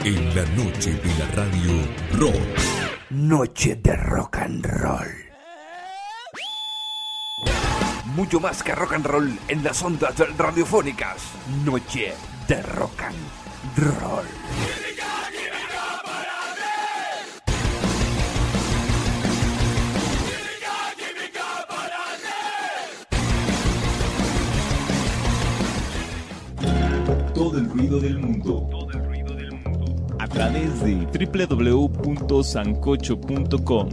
En la noche de la radio rock. Noche de rock and roll. Mucho más que rock and roll en las ondas radiofónicas. Noche de rock and roll. Todo el ruido del mundo. A través de www.sancocho.com.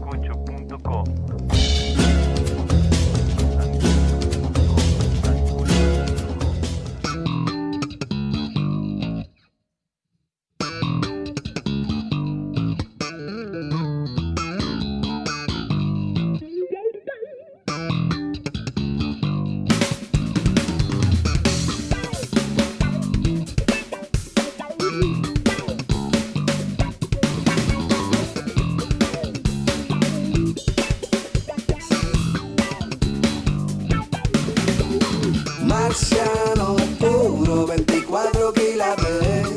Marciano puro, 24 quilates.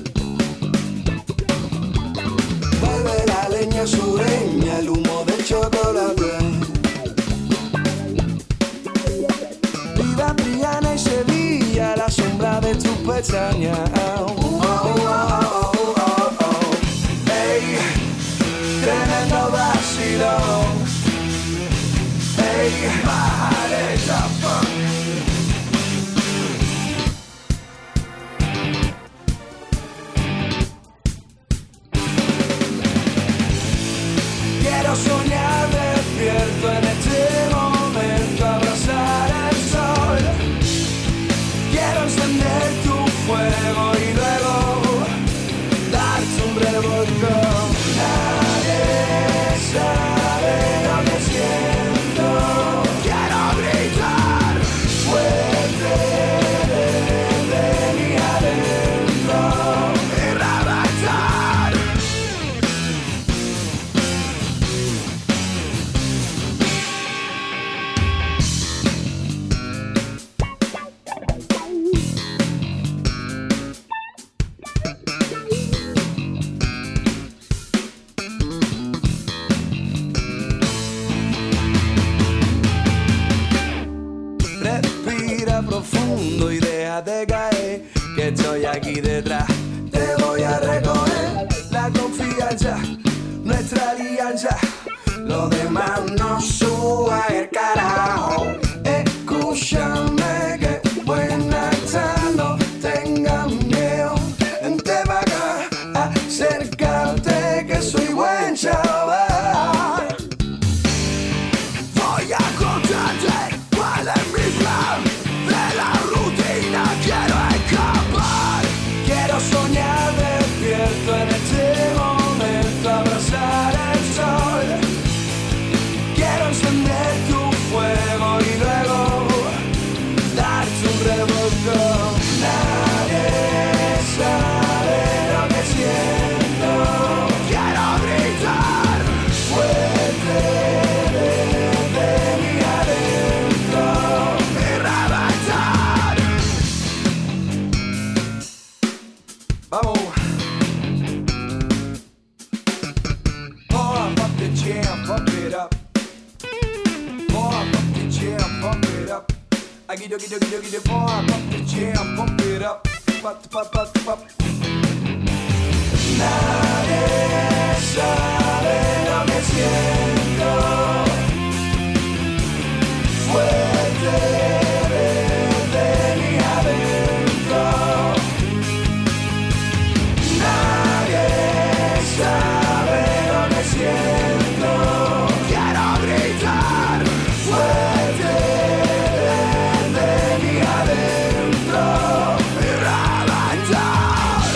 Vuelve la leña sureña, el humo del chocolate. Viva Triana y Sevilla, la sombra de tus pestañas. Ey, tremendo vacilón. Ey, bájale esa funk. Quiero soñar despierto en este momento, abrazar el sol. Quiero encender tu fuego y luego darte un revolcón. Nadie sabe lo que siento. Quiero gritar fuerte desde mi adentro y reventar. Respira profundo y déjate caer, que estoy aquí detrás. Te voy a recoger la confianza, nuestra alianza. Lo demás no suba el carajo. Escúchame que buena está, no tengas miedo. Vente para acá, acércate que soy buen chaval. Voy a contarte cuál es mi plan. De la rutina quiero escapar. Quiero soñar despierto en este momento, abrazar el sol. Quiero encender tu fuego y luego darte un revolcón. Nadie sabe lo que siento. Quiero gritar fuerte desde mi adentro y reventar. Vamos. Pump up the jam, pump it up. Pump up the jam, pump it up. I get you, pump up the jam, pump it up. Pop, pop, pop, pop. Nadie sabe lo que siento. Fuerte desde mi adentro. Nadie sabe lo que siento. Quiero gritar fuerte desde mi adentro y reventar.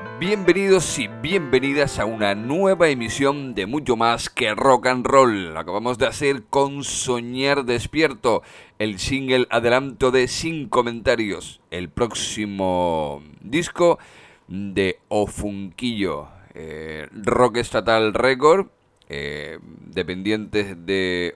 Bienvenidos y bienvenidas a una nueva emisión de Mucho Más que Rock and Roll. Acabamos de hacer con Soñar Despierto, el single adelanto de Sin Comentarios, el próximo disco de Ofunquillo, Rock Estatal Record, dependientes de...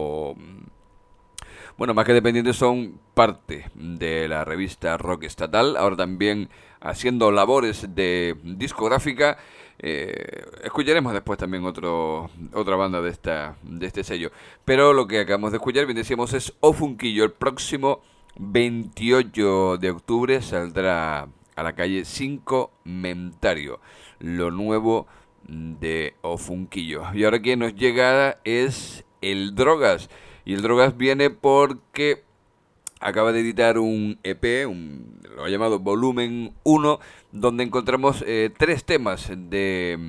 Bueno, más que dependientes, son parte de la revista Rock Estatal, ahora también haciendo labores de discográfica. Escucharemos después también otra banda de este sello. Pero lo que acabamos de escuchar, bien decíamos, es Ofunquillo. El próximo 28 de octubre saldrá a la calle Sin Comentario, lo nuevo de Ofunquillo. Y ahora que nos llega es el Drogas. Y el Drogas viene porque acaba de editar un EP, lo ha llamado Volumen 1, donde encontramos 3 temas de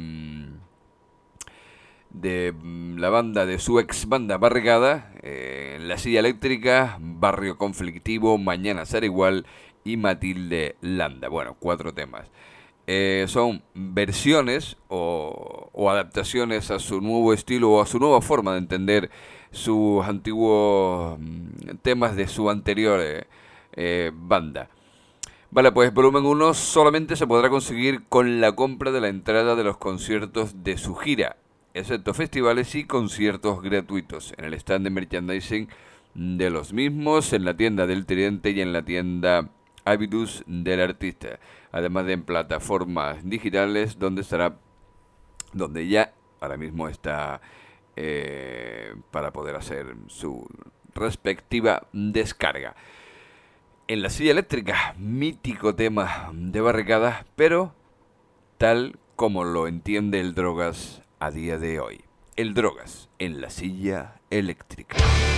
la banda, de su ex banda Barrigada, La Silla Eléctrica, Barrio Conflictivo, Mañana Será Igual y Matilde Landa. Bueno, 4 temas. Son versiones o adaptaciones a su nuevo estilo o a su nueva forma de entender sus antiguos temas de su anterior banda. Vale, pues Volumen 1 solamente se podrá conseguir con la compra de la entrada de los conciertos de su gira, excepto festivales y conciertos gratuitos, en el stand de merchandising de los mismos, en la tienda del Tridente y en la tienda Habitus del artista, además de en plataformas digitales donde ya ahora mismo está para poder hacer su respectiva descarga. En La Silla Eléctrica, mítico tema de Barricada, pero tal como lo entiende el Drogas a día de hoy. El Drogas en La Silla Eléctrica.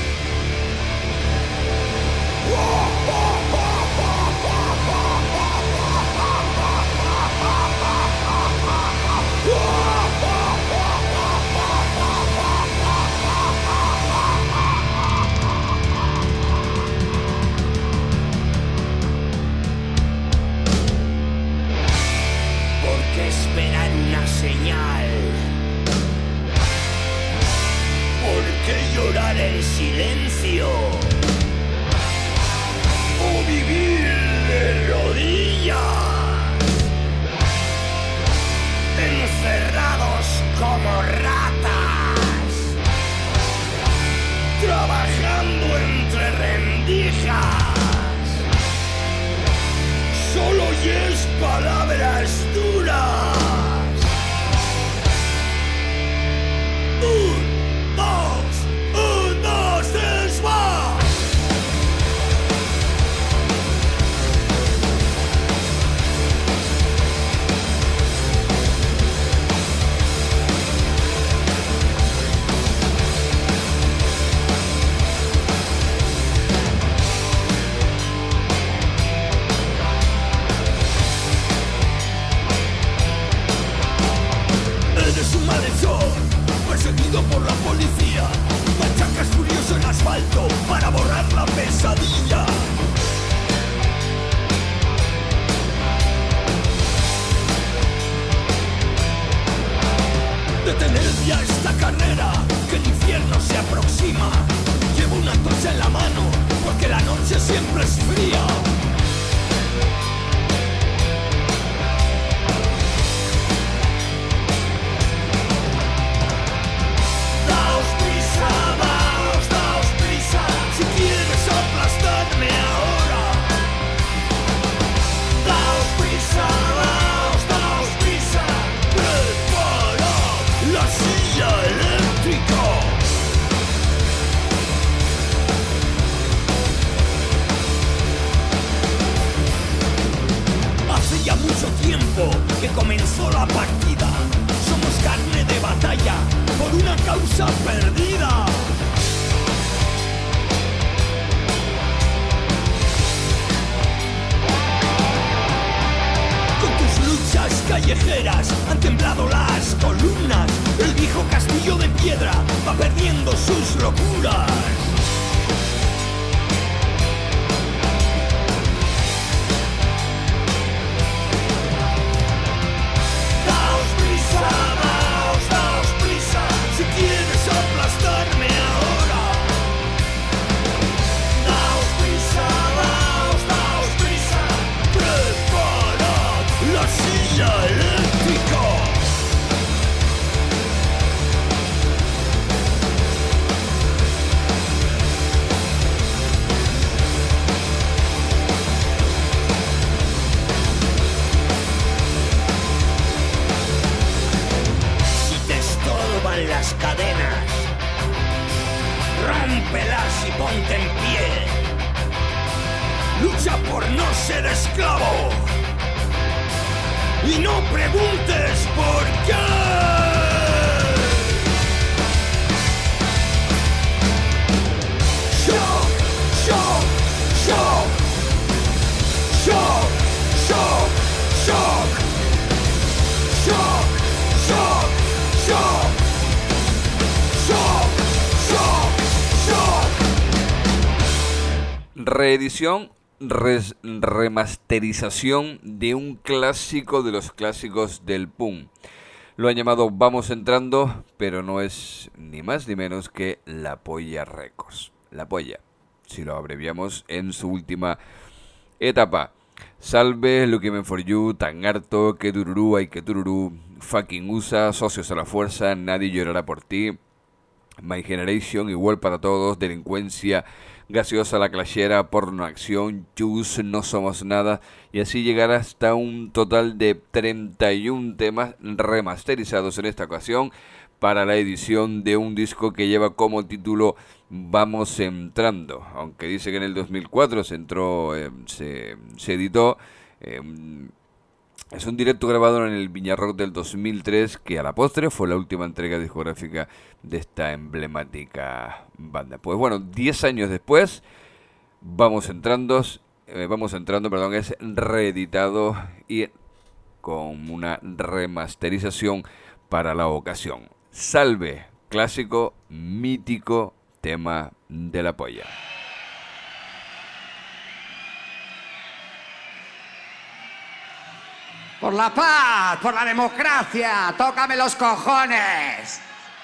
Esperar una señal. ¿Por qué llorar en silencio? O vivir de rodillas, encerrados como ratas, trabajando entre rendijas. Solo oyes palabras duras. 1, 2, 3, va. Perseguido por la policía, machacas furioso en asfalto para borrar la pesadilla. Detener ya esta carrera, que el infierno se aproxima. Llevo una antorcha en la mano, porque la noche siempre es fría. Que comenzó la partida. Somos carne de batalla por una causa perdida. Con tus luchas callejeras han temblado las columnas. El viejo castillo de piedra va perdiendo sus locuras. pelas y ponte en pie. Lucha por no ser esclavo y no preguntes por qué. Reedición, remasterización de un clásico de los clásicos del punk. Lo han llamado Vamos Entrando, pero no es ni más ni menos que La Polla Records. La Polla, si lo abreviamos, en su última etapa. Salve, Looking for You, Tan Harto, Que Tururú, Ay Que Tururú, Fucking USA, Socios a la Fuerza, Nadie Llorará por Ti, My Generation, Igual para Todos, Delincuencia, Gaseosa la Clashera, Porno Acción, Juice, No Somos Nada, y así llegar hasta un total de 31 temas remasterizados en esta ocasión para la edición de un disco que lleva como título Vamos Entrando, aunque dice que en el 2004 se editó. Es un directo grabado en el Viña Rock del 2003 que a la postre fue la última entrega discográfica de esta emblemática banda. Pues bueno, 10 años después, Vamos Entrando, es reeditado y con una remasterización para la ocasión. Salve, clásico, mítico tema de La Polla. Por la paz, por la democracia, tócame los cojones.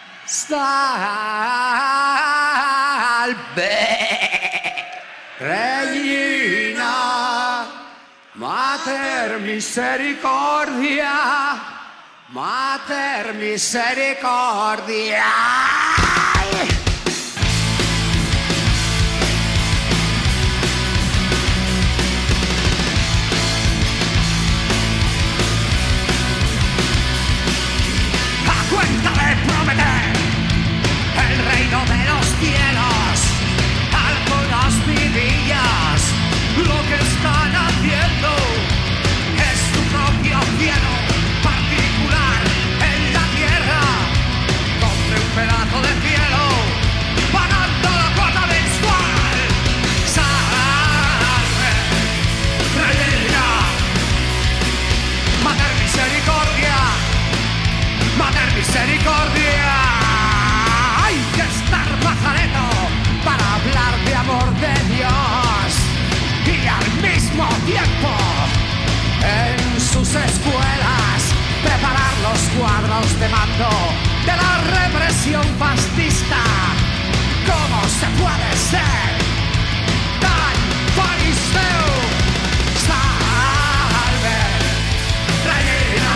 Salve, Regina, Mater Misericordia, Mater Misericordia. El reino de los cielos, algunas vidillas, lo que están haciendo es su propio cielo particular en la tierra. Compre un pedazo de cielo, pagando la cuota mensual. Salve, Reina, Mater Misericordia, Mater Misericordia. Hay que estar majareto para hablar de amor de Dios y al mismo tiempo en sus escuelas preparar los cuadros de mando de la represión fascista. ¿Cómo se puede ser tan fariseo? Salve, Reina,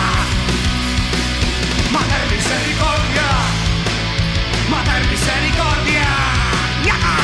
Mater Misericordia, Mater Misericordia. ¡Yeah!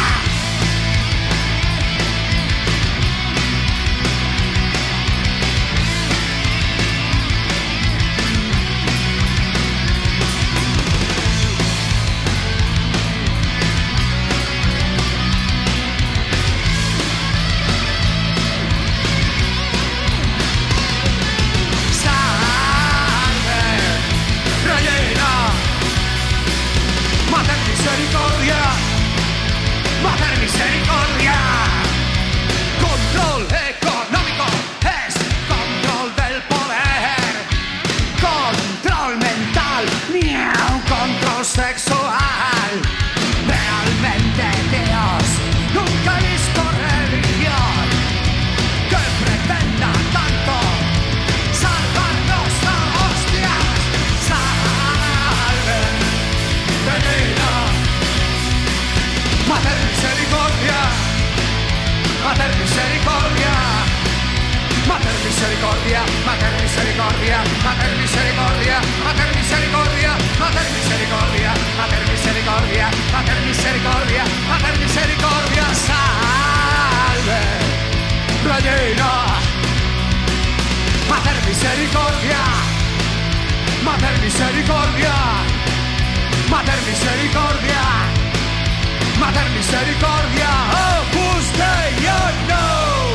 Misericordia, Mater Misericordia. Control económico es control del poder. Control mental, ni un control sexual. Realmente Dios nunca ha visto religión que pretenda tanto salvarnos a hostias. Salve, Reina, Mater Misericordia, Mater Misericordia, Mater Misericordia, Mater Misericordia, Mater Misericordia, Mater Misericordia, Mater Misericordia, Mater Misericordia, Mater Misericordia, Mater Misericordia. Salve, Reina, Mater Misericordia, Mater Misericordia, Mater Misericordia, Mater misericordia, Opus Dei, oh no.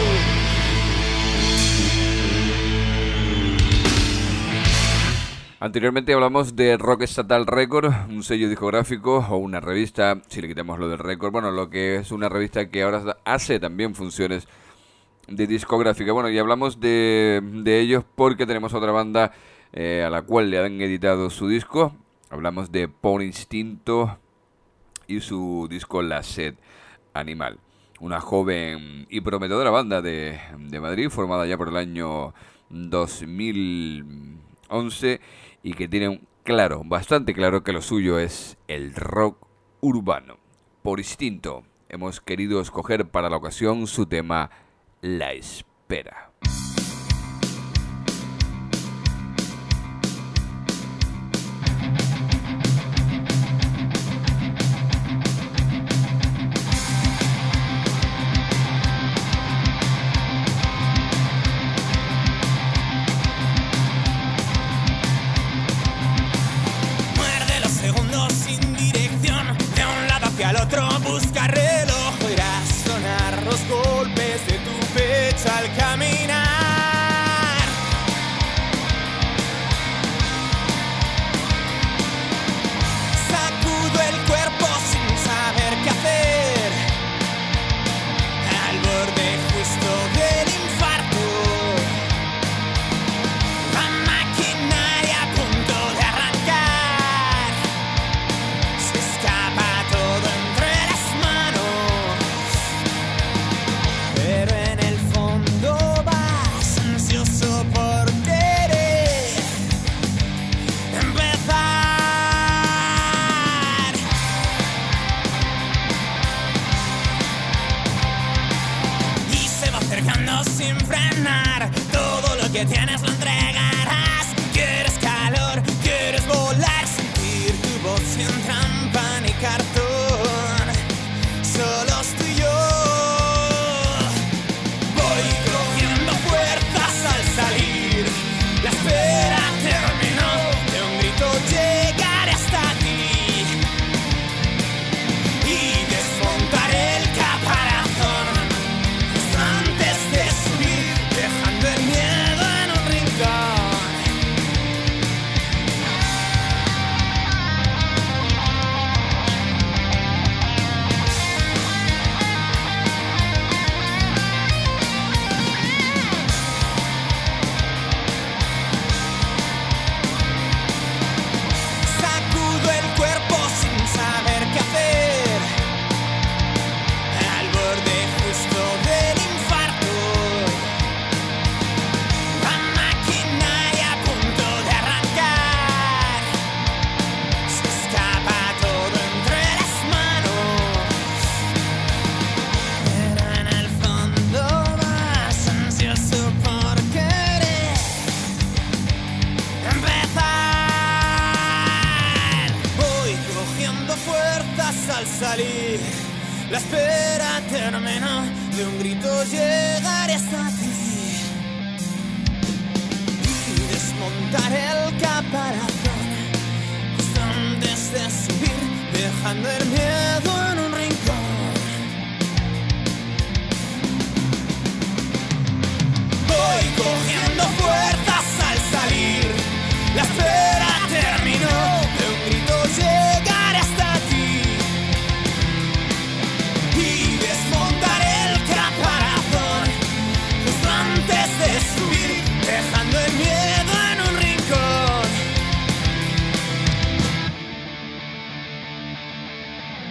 Anteriormente hablamos de Rock Estatal Record, un sello discográfico o una revista, si le quitamos lo del récord, bueno, lo que es una revista que ahora hace también funciones de discográfica. Bueno, y hablamos de ellos porque tenemos otra banda a la cual le han editado su disco. Hablamos de Por Instinto y su disco La Sed Animal. Una joven y prometedora banda de Madrid, formada ya por el año 2011 y que tiene bastante claro que lo suyo es el rock urbano. Por Instinto hemos querido escoger para la ocasión su tema La Espera. Al otro busca reloj, oirás sonar los golpes de tu pecho al caminar. Sacudo el cuerpo sin saber qué hacer, al borde justo del infarto. La maquinaria a punto de arrancar, se escapa todo entre las manos, pero en el fondo vas ansioso por querer empezar. Y se va acercando sin frenar, todo lo que tienes lo entregarás. Quieres calor, quieres volar, sentir tu voz sin trampa ni cartón, solos tú y yo. Voy cogiendo fuerzas al salir, la espera terminó, de un grito llegaré hasta ti y desmontaré el caparazón justo antes de subir, dejando el miedo en un rincón. Sacudo el cuerpo sin saber qué hacer, al borde justo del infarto. La maquinaria a punto de arrancar, se escapa todo entre las manos, pero en el fondo vas ansioso por querer empezar. Voy cogiendo fuerzas al salir, la espera terminó, de un grito llegaré hasta ti y desmontaré el caparazón justo antes de subir, dejando el miedo en un rincón. Voy cogiendo fuerzas al salir, la espera terminó, de un grito llegaré hasta ti y desmontaré el caparazón justo antes de subir, dejando el miedo en un rincón.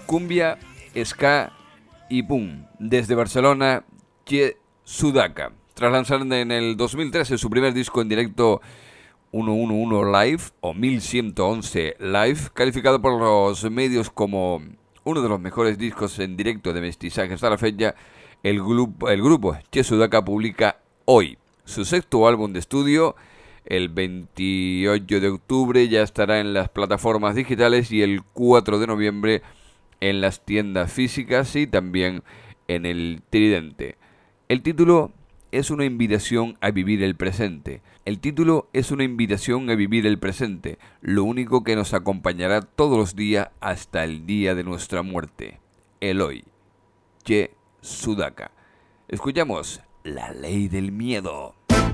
cumbia, ska y boom. Desde Barcelona, Ye Sudaka. Tras lanzar en el 2013 su primer disco en directo 111 Live o 1111 Live, calificado por los medios como uno de los mejores discos en directo de mestizaje hasta la fecha, el grupo Ye Sudaka publica hoy su sexto álbum de estudio. El 28 de octubre ya estará en las plataformas digitales y el 4 de noviembre en las tiendas físicas y también en el Tridente. El título es una invitación a vivir el presente. El título es una invitación a vivir el presente, lo único que nos acompañará todos los días hasta el día de nuestra muerte. El hoy. Ye Sudaka. Escuchamos La Ley del Miedo.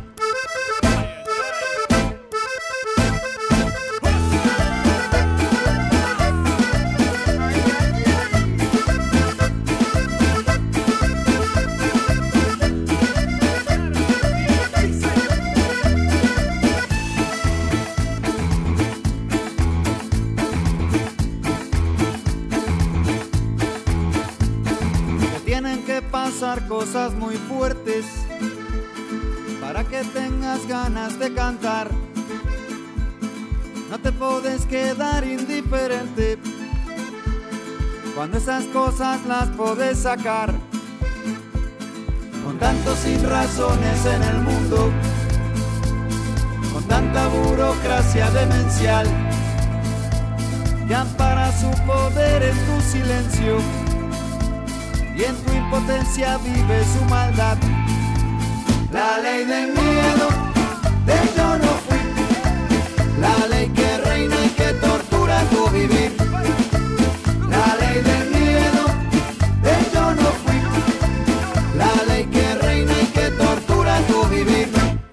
Pasar cosas muy fuertes para que tengas ganas de cantar. No te puedes quedar indiferente cuando esas cosas las puedes sacar. Con tantos sin razones en el mundo, con tanta burocracia demencial que ampara su poder en tu silencio y en tu impotencia vive su maldad. La ley del miedo, de yo no fui, la ley que reina y que tortura tu vivir. La ley del miedo, de yo no fui, la ley que reina y que tortura tu vivir.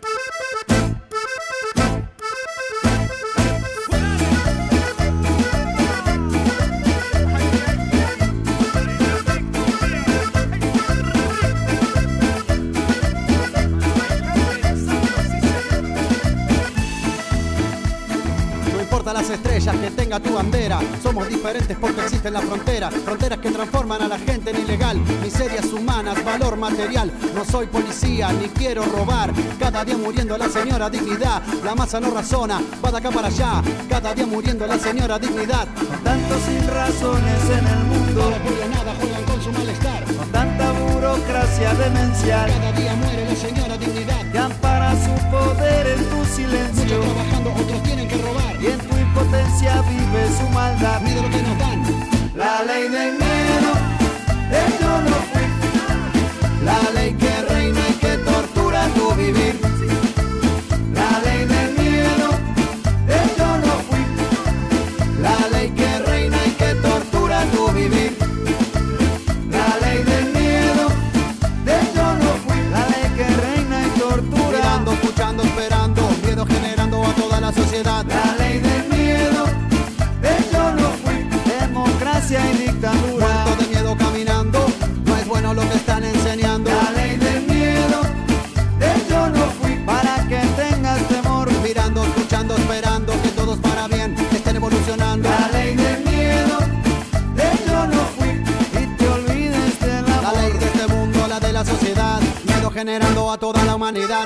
Las estrellas que tenga tu bandera, somos diferentes porque existen las fronteras, fronteras que transforman a la gente en ilegal, miserias humanas, valor material. No soy policía ni quiero robar, cada día muriendo la señora dignidad. La masa no razona, va de acá para allá, cada día muriendo la señora dignidad. Con tantos sin razones en el mundo, no apoyan nada, juegan con su malestar. Con tanta burocracia demencial, cada día muere la señora dignidad. Que ampara su poder en tu silencio, muchos trabajando, otros tienen que robar, y en tu impotencia vive su maldad. Mira lo que nos dan. La ley del miedo, de yo no fui, la ley que reina y que tortura tu vivir. La ley del miedo, de yo no fui, la ley que reina y que tortura tu vivir. La ley del miedo, de yo no fui, la ley que reina y tortura. Mirando, escuchando, esperando, miedo generando a toda la sociedad. La ley del miedo, de yo no fui, democracia y dictadura. Muerto de miedo caminando, no es bueno lo que están enseñando. La ley del miedo, de yo no fui, para que tengas temor. Mirando, escuchando, esperando que todos para bien estén evolucionando. La ley del miedo, de yo no fui, y te olvides del amor. La ley de este mundo, la de la sociedad, miedo generando a toda la humanidad.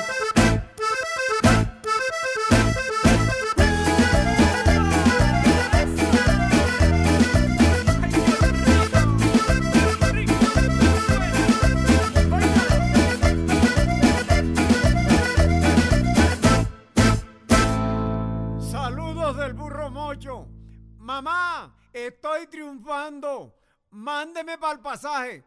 Mamá, estoy triunfando. Mándeme para el pasaje.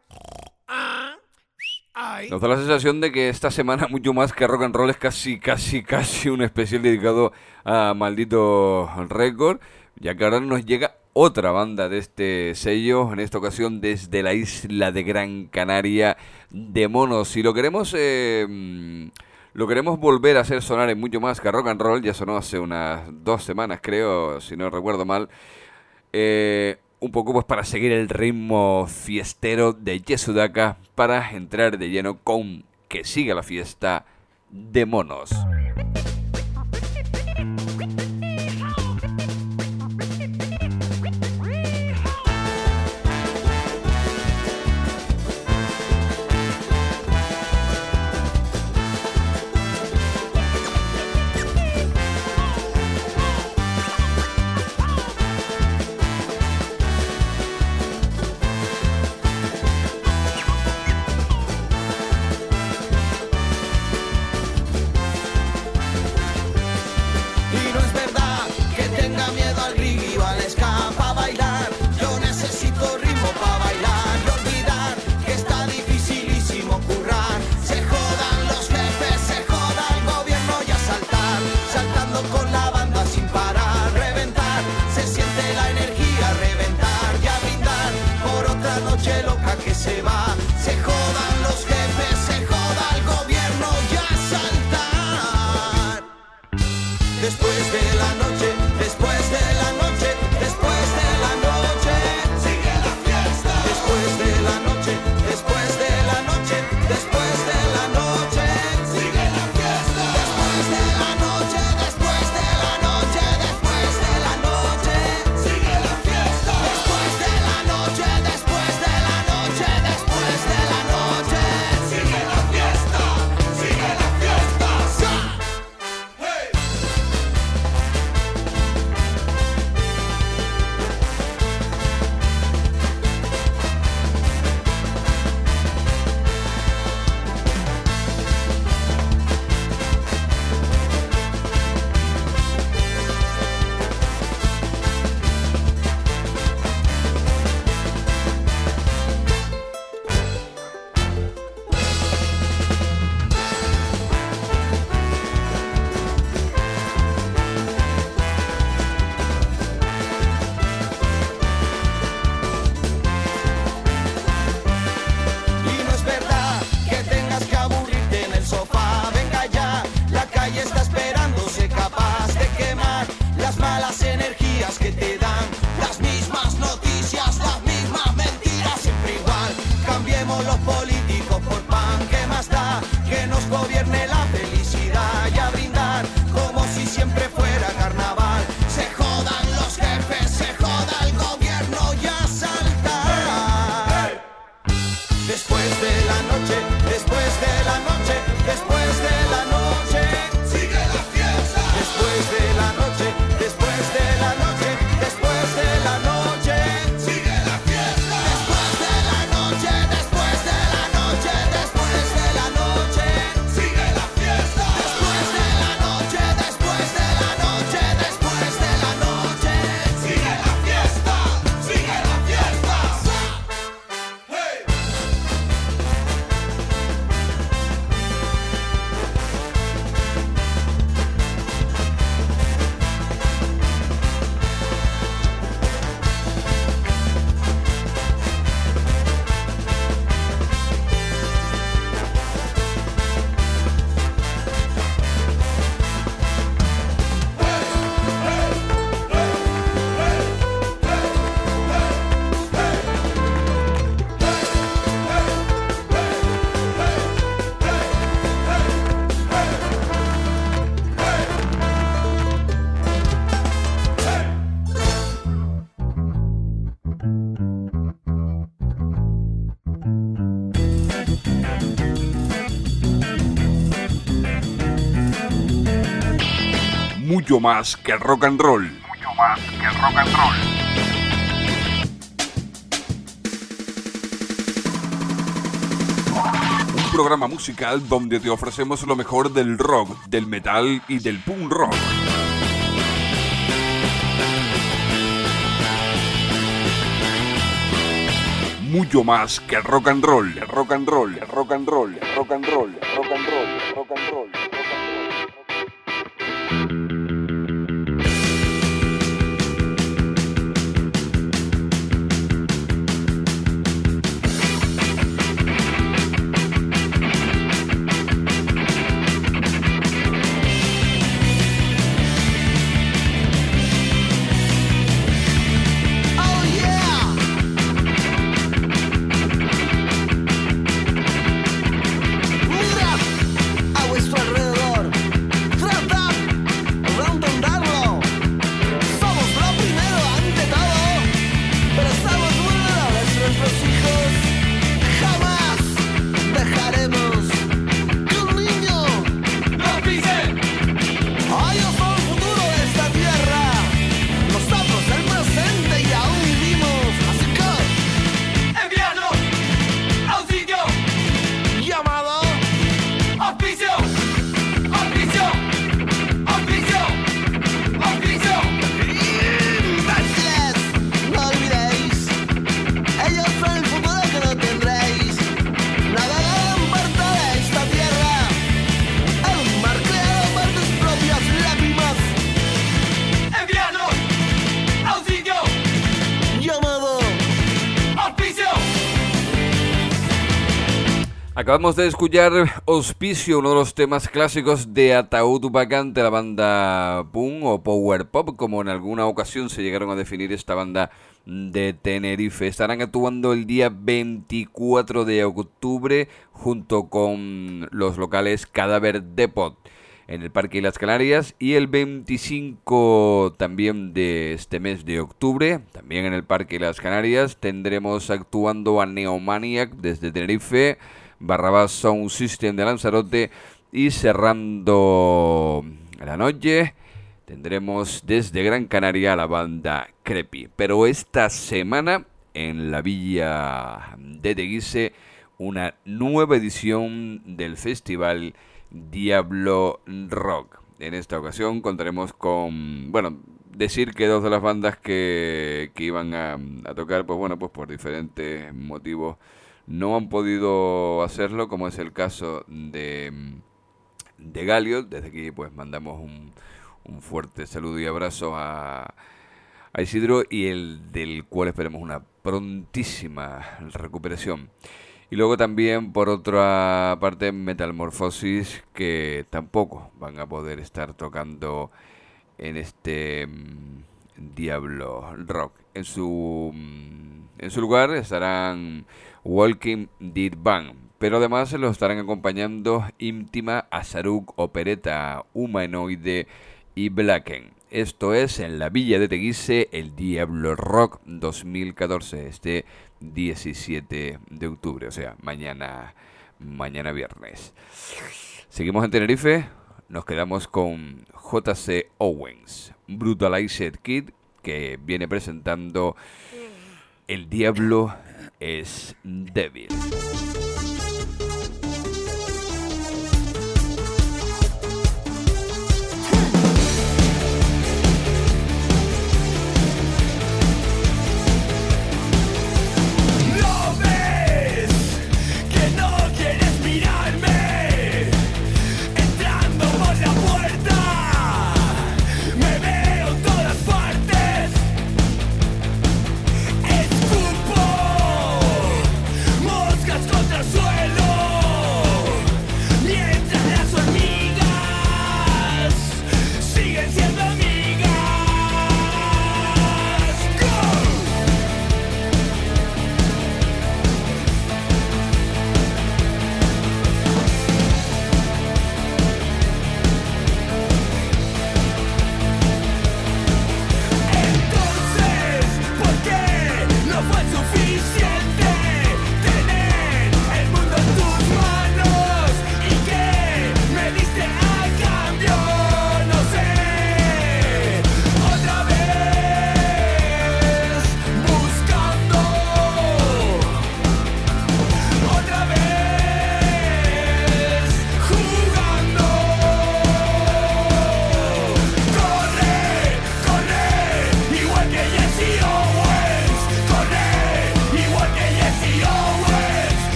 Nos da la sensación de que esta semana, mucho más que rock and roll, es casi un especial dedicado a Maldito Record, ya que ahora nos llega otra banda de este sello, en esta ocasión desde la isla de Gran Canaria, de Monos. Y lo queremos volver a hacer sonar en mucho más que rock and roll. Ya sonó hace unas 2 semanas, creo, si no recuerdo mal. Un poco pues para seguir el ritmo fiestero de Ye Sudaka, para entrar de lleno con Que siga la fiesta de Monos. noche loca que se va. Se jodan los jefes, se joda el gobierno y a saltar. Después de la noche, después de la noche, después de la noche, sigue la fiesta. Después de la noche, después de la noche, después de la noche, sigue la fiesta. Después de la noche, después de la noche, después de la noche, sigue la fiesta. Después de la noche, después de la noche, después de la noche, sigue la fiesta, sigue la fiesta. Hey. Y no es verdad que tengas que aburrirte en el sofá. Venga ya, la calle está esperándose, capaz de quemar las malas energías que te dan las mismas noticias, las mismas mentiras, siempre igual. Cambiemos los políticos por pan, ¿qué más da? Que nos gobierne la felicidad y a brindar como si siempre fuera carnaval. Se jodan los jefes, se joda el gobierno y a saltar. Después de la noche, después de la noche, después de la noche, sigue la fiesta. Después de la noche, después de la noche, después de la noche, sigue la fiesta. Después de la noche, después de la noche, después de la noche, sigue la fiesta. Después de la noche, después de la noche, después de la noche, sigue la fiesta, sigue la fiesta. Hey. Mucho más que rock and roll. Mucho más que rock and roll. Un programa musical donde te ofrecemos lo mejor del rock, del metal y del punk rock. Mucho más que rock and roll, rock and roll, rock and roll, rock and roll, rock and roll, rock and roll. I was trying Acabamos de escuchar Hospicio, uno de los temas clásicos de Ataúd Vacante, la banda punk o power pop, como en alguna ocasión se llegaron a definir esta banda de Tenerife. Estarán actuando el día 24 de octubre junto con los locales Cadáver Depot en el Parque Las Canarias, y el 25 también de este mes de octubre, también en el Parque Las Canarias, tendremos actuando a Neomaniac desde Tenerife, Barrabás Sound System de Lanzarote, y cerrando la noche tendremos desde Gran Canaria a la banda Crepi. Pero esta semana en la Villa de Teguise, una nueva edición del festival Diablo Rock. En esta ocasión contaremos con, decir que dos de las bandas que iban a tocar, pues por diferentes motivos no han podido hacerlo, como es el caso de Galio. Desde aquí pues mandamos un fuerte saludo y abrazo a Isidro, y el del cual esperemos una prontísima recuperación. Y luego también, por otra parte, Metamorfosis, que tampoco van a poder estar tocando en este Diablo Rock. En su lugar estarán Walking Dead Band, pero además se lo estarán acompañando Íntima, Azaruk, Opereta Humanoide y Blacken. Esto es en la Villa de Teguise, el Diablo Rock 2014, este 17 de octubre, o sea, mañana viernes. Seguimos en Tenerife, nos quedamos con J.C. Owens, Brutalized Kid, que viene presentando El Diablo es Débil. Moscas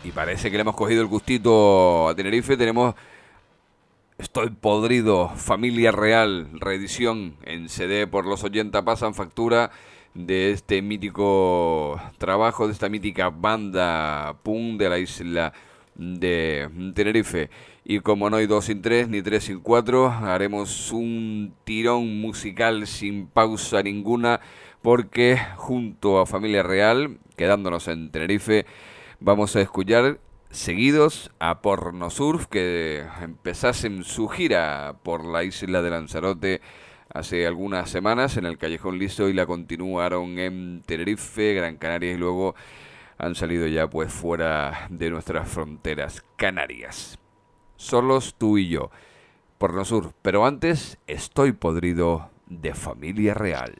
y parece que le hemos cogido el gustito a Tenerife. Tenemos Estoy Podrido, Familia Real, reedición en CD por los 80 pasan factura de este mítico trabajo, de esta mítica banda punk de la isla de Tenerife. Y como no hay 2 sin 3, ni 3 sin 4, haremos un tirón musical sin pausa ninguna, porque junto a Familia Real, quedándonos en Tenerife, vamos a escuchar seguidos a Pornosurf, que empezasen su gira por la isla de Lanzarote hace algunas semanas en el Callejón Liso y la continuaron en Tenerife, Gran Canaria, y luego han salido ya pues fuera de nuestras fronteras canarias. Solos tú y yo, Pornosurf, pero antes Estoy Podrido de Familia Real.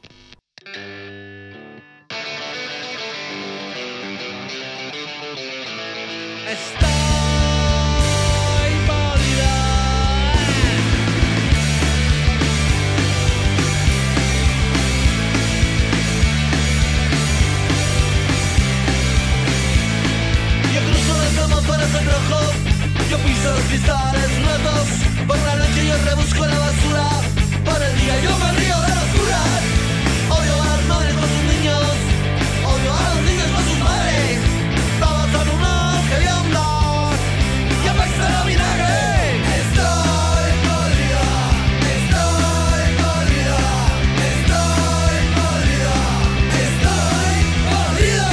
Yo piso los cristales rotos. Por la noche yo rebusco la basura. Por el día yo me río de locura. Odio a las madres con sus niños. Odio a los niños con sus madres. Todos son unos hediondos y apestan a vinagre. Estoy podrido. Estoy podrido. Estoy podrido. Estoy podrido.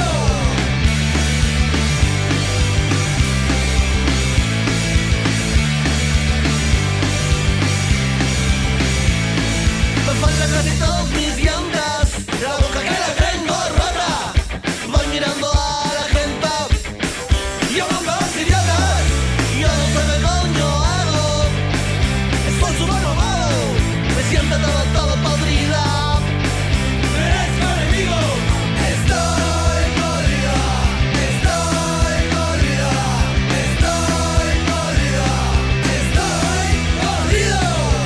Faltan casi todos mis llantas, la boca que la tengo rota. Voy mirando a la gente y hablando a los idiotas. Yo no sé qué coño hago, estoy súper robado. Me siento todo podrida. Eres mi enemigo. Estoy podrido. Estoy podrido. Estoy podrido. Estoy podrido.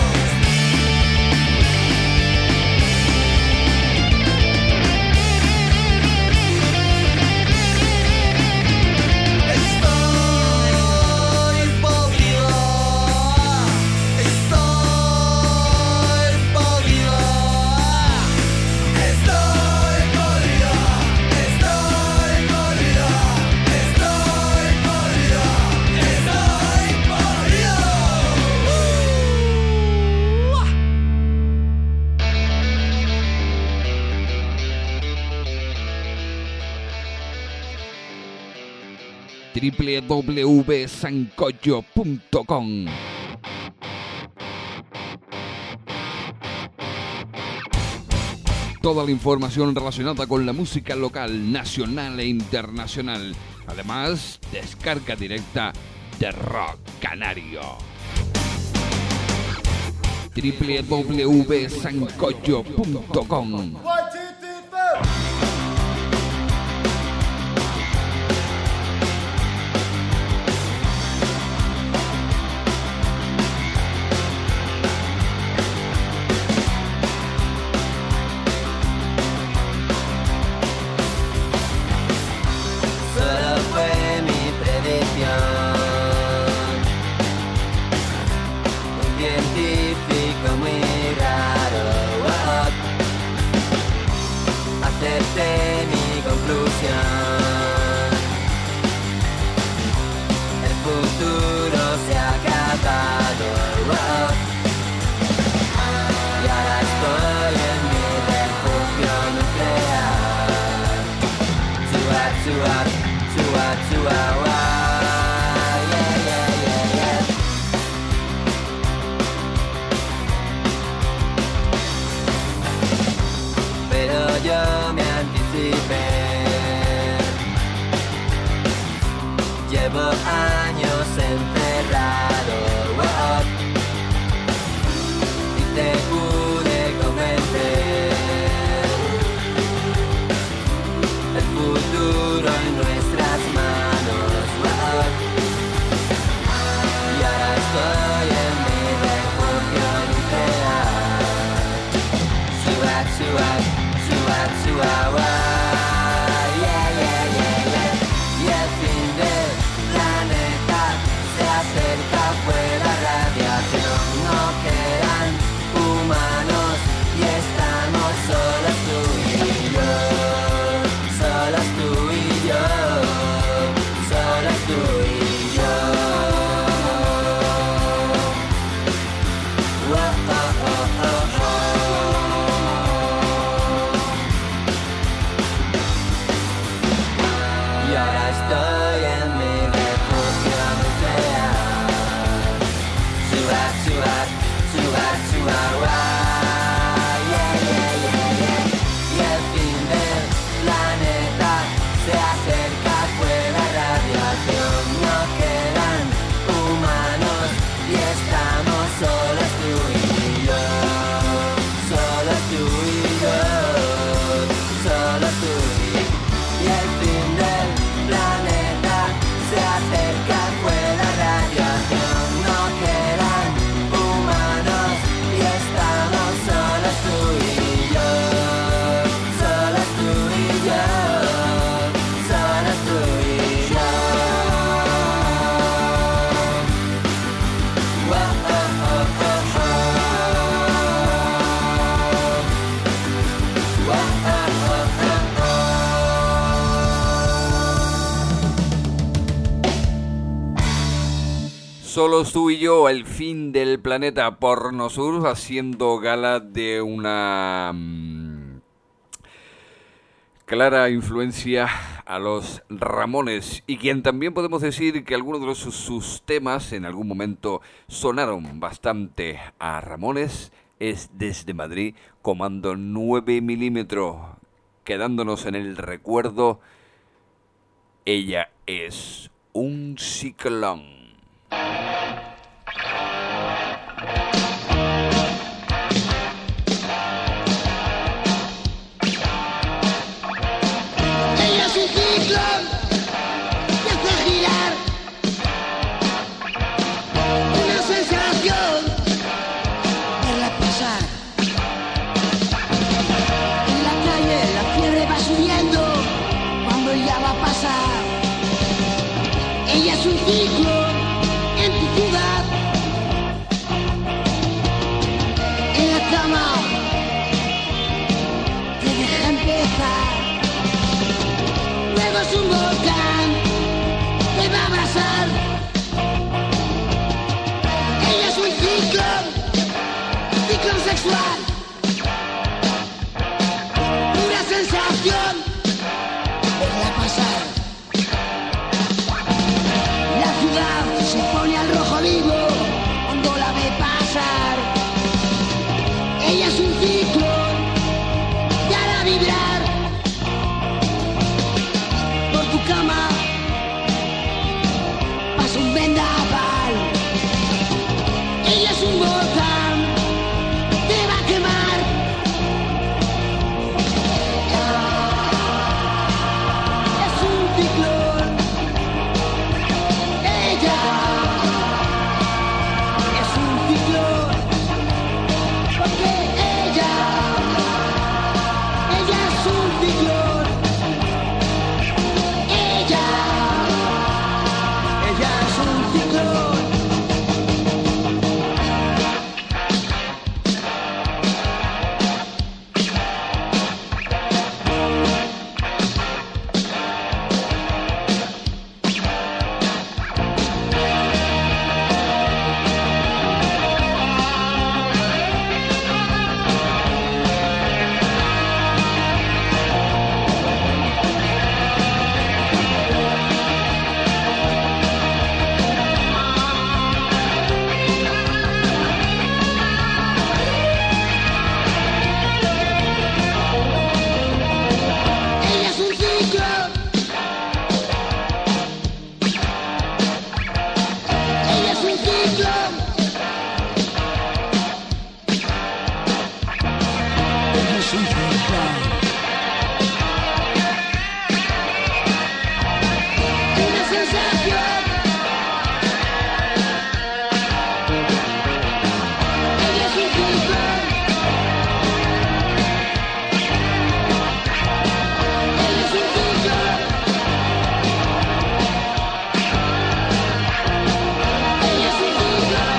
www.sancocho.com. Toda la información relacionada con la música local, nacional e internacional. Además, descarga directa de Rock Canario. www.sancocho.com. Llevo años encerrado, y te pude convencer. El futuro en nuestras manos, y ahora estoy en mi refugio nuclear. Chihuahua, yeah, yeah, yeah, yeah. Y el fin de Solos tú y yo, el fin del planeta Porno Sur, haciendo gala de una clara influencia a los Ramones, y quien también podemos decir que algunos de sus temas en algún momento sonaron bastante a Ramones, es desde Madrid, Comando 9 milímetros, quedándonos en el recuerdo. Ella es un ciclón. Ella es un ciclón que hace girar, una sensación verla pasar. En la calle la fiebre va subiendo cuando ella va a pasar. Ella es un ciclón en tu ciudad, en la cama te deja empezar. Luego es un volcán, te va a abrazar. Ella es un ciclón, ciclón sexual, pura sensación verla pasar. La ciudad se pone al rojo vivo cuando la ve pasar. Ella es un ciclón que hará vibrar por tu cama. Pasa un vendaval. Ella es un volcán, te va a quemar. Es un ciclón. Ella es un ciclón, porque ella es un ciclón. Ella es un ciclón. Ella es un ciclón. Ella es un ciclón. Ella es un ciclón. Una sensación. Ella es un ciclón. Ella es un ciclón. Ella es un ciclón.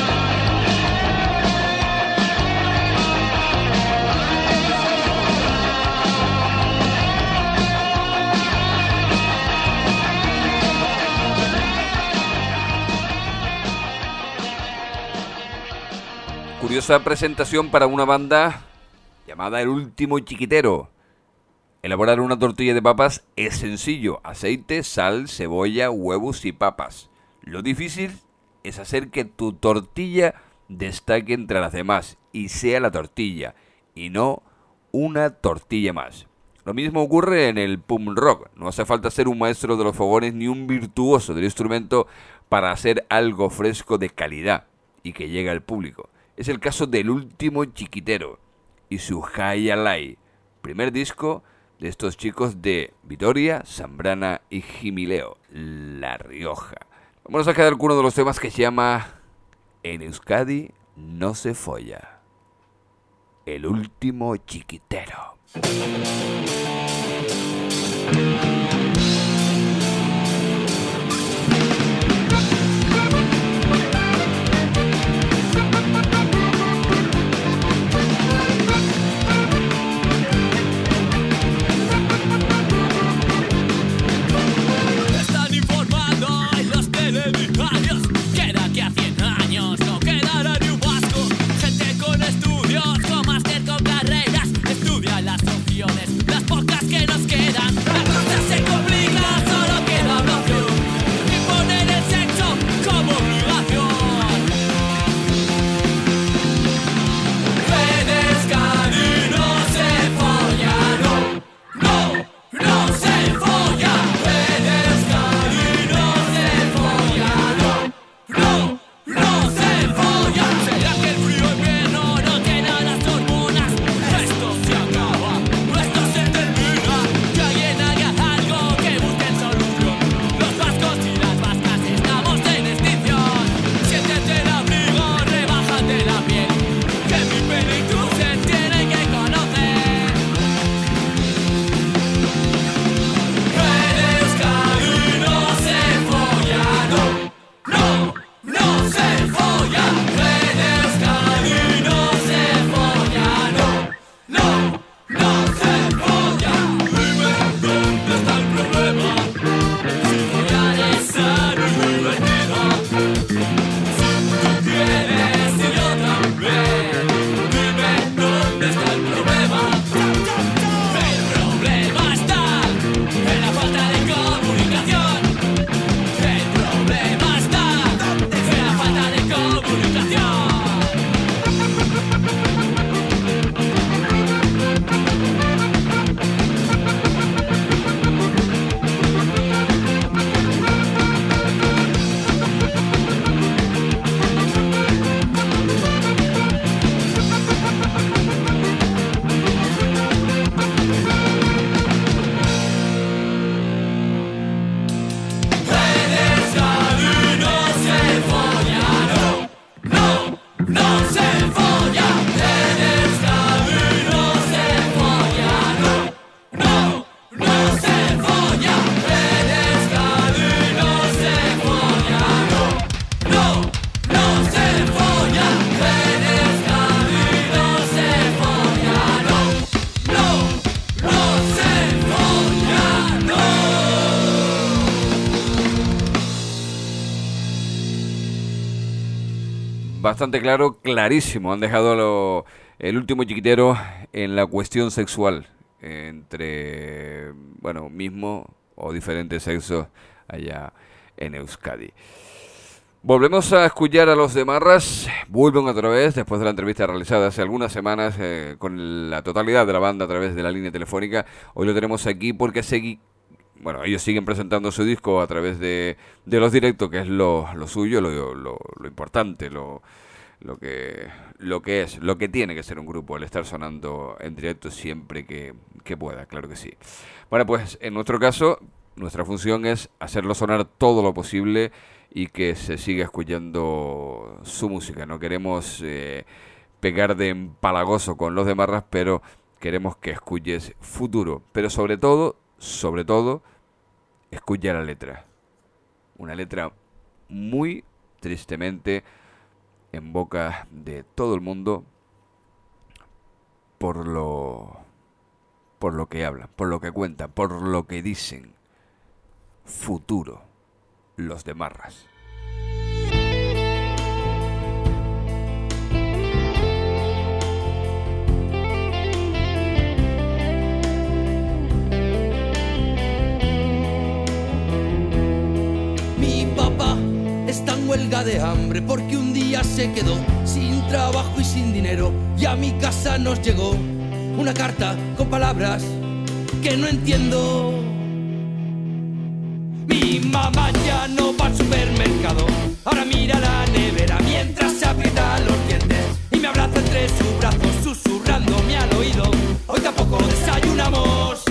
Curiosa presentación para una banda llamada El Último Chiquitero. Elaborar una tortilla de papas es sencillo: aceite, sal, cebolla, huevos y papas. Lo difícil es hacer que tu tortilla destaque entre las demás y sea la tortilla y no una tortilla más. Lo mismo ocurre en el punk rock. No hace falta ser un maestro de los fogones ni un virtuoso del instrumento para hacer algo fresco de calidad y que llegue al público. Es el caso del Último Chiquitero y su High Alay, primer disco de estos chicos de Vitoria, Zambrana y Jimileo, La Rioja. Vamos a quedar con uno de los temas que se llama En Euskadi no se folla. El Último Chiquitero. Están informando en los telediarios que eran bastante claro, clarísimo. Han dejado el último chiquitero en la cuestión sexual entre, bueno, mismo o diferentes sexos allá en Euskadi. Volvemos a escuchar a los de Marras. Vuelven otra vez después de la entrevista realizada hace algunas semanas con la totalidad de la banda a través de la línea telefónica. Hoy lo tenemos aquí porque ellos siguen presentando su disco a través de los directos, que es lo suyo, lo importante, lo que tiene que ser un grupo, el estar sonando en directo siempre que pueda, claro que sí. Bueno, pues en nuestro caso, nuestra función es hacerlo sonar todo lo posible y que se siga escuchando su música. No queremos pegar de empalagoso con los de Marras, pero queremos que escuches futuro. Pero sobre todo, escucha la letra. Una letra muy tristemente en boca de todo el mundo por lo que hablan, por lo que cuentan, por lo que dicen. Futuro, los de Marras. Mi papá está en huelga de hambre porque un día se quedó sin trabajo y sin dinero, y a mi casa nos llegó una carta con palabras que no entiendo. Mi mamá ya no va al supermercado, ahora mira la nevera mientras se aprieta los dientes y me abraza entre sus brazos susurrándome al oído. Hoy tampoco desayunamos.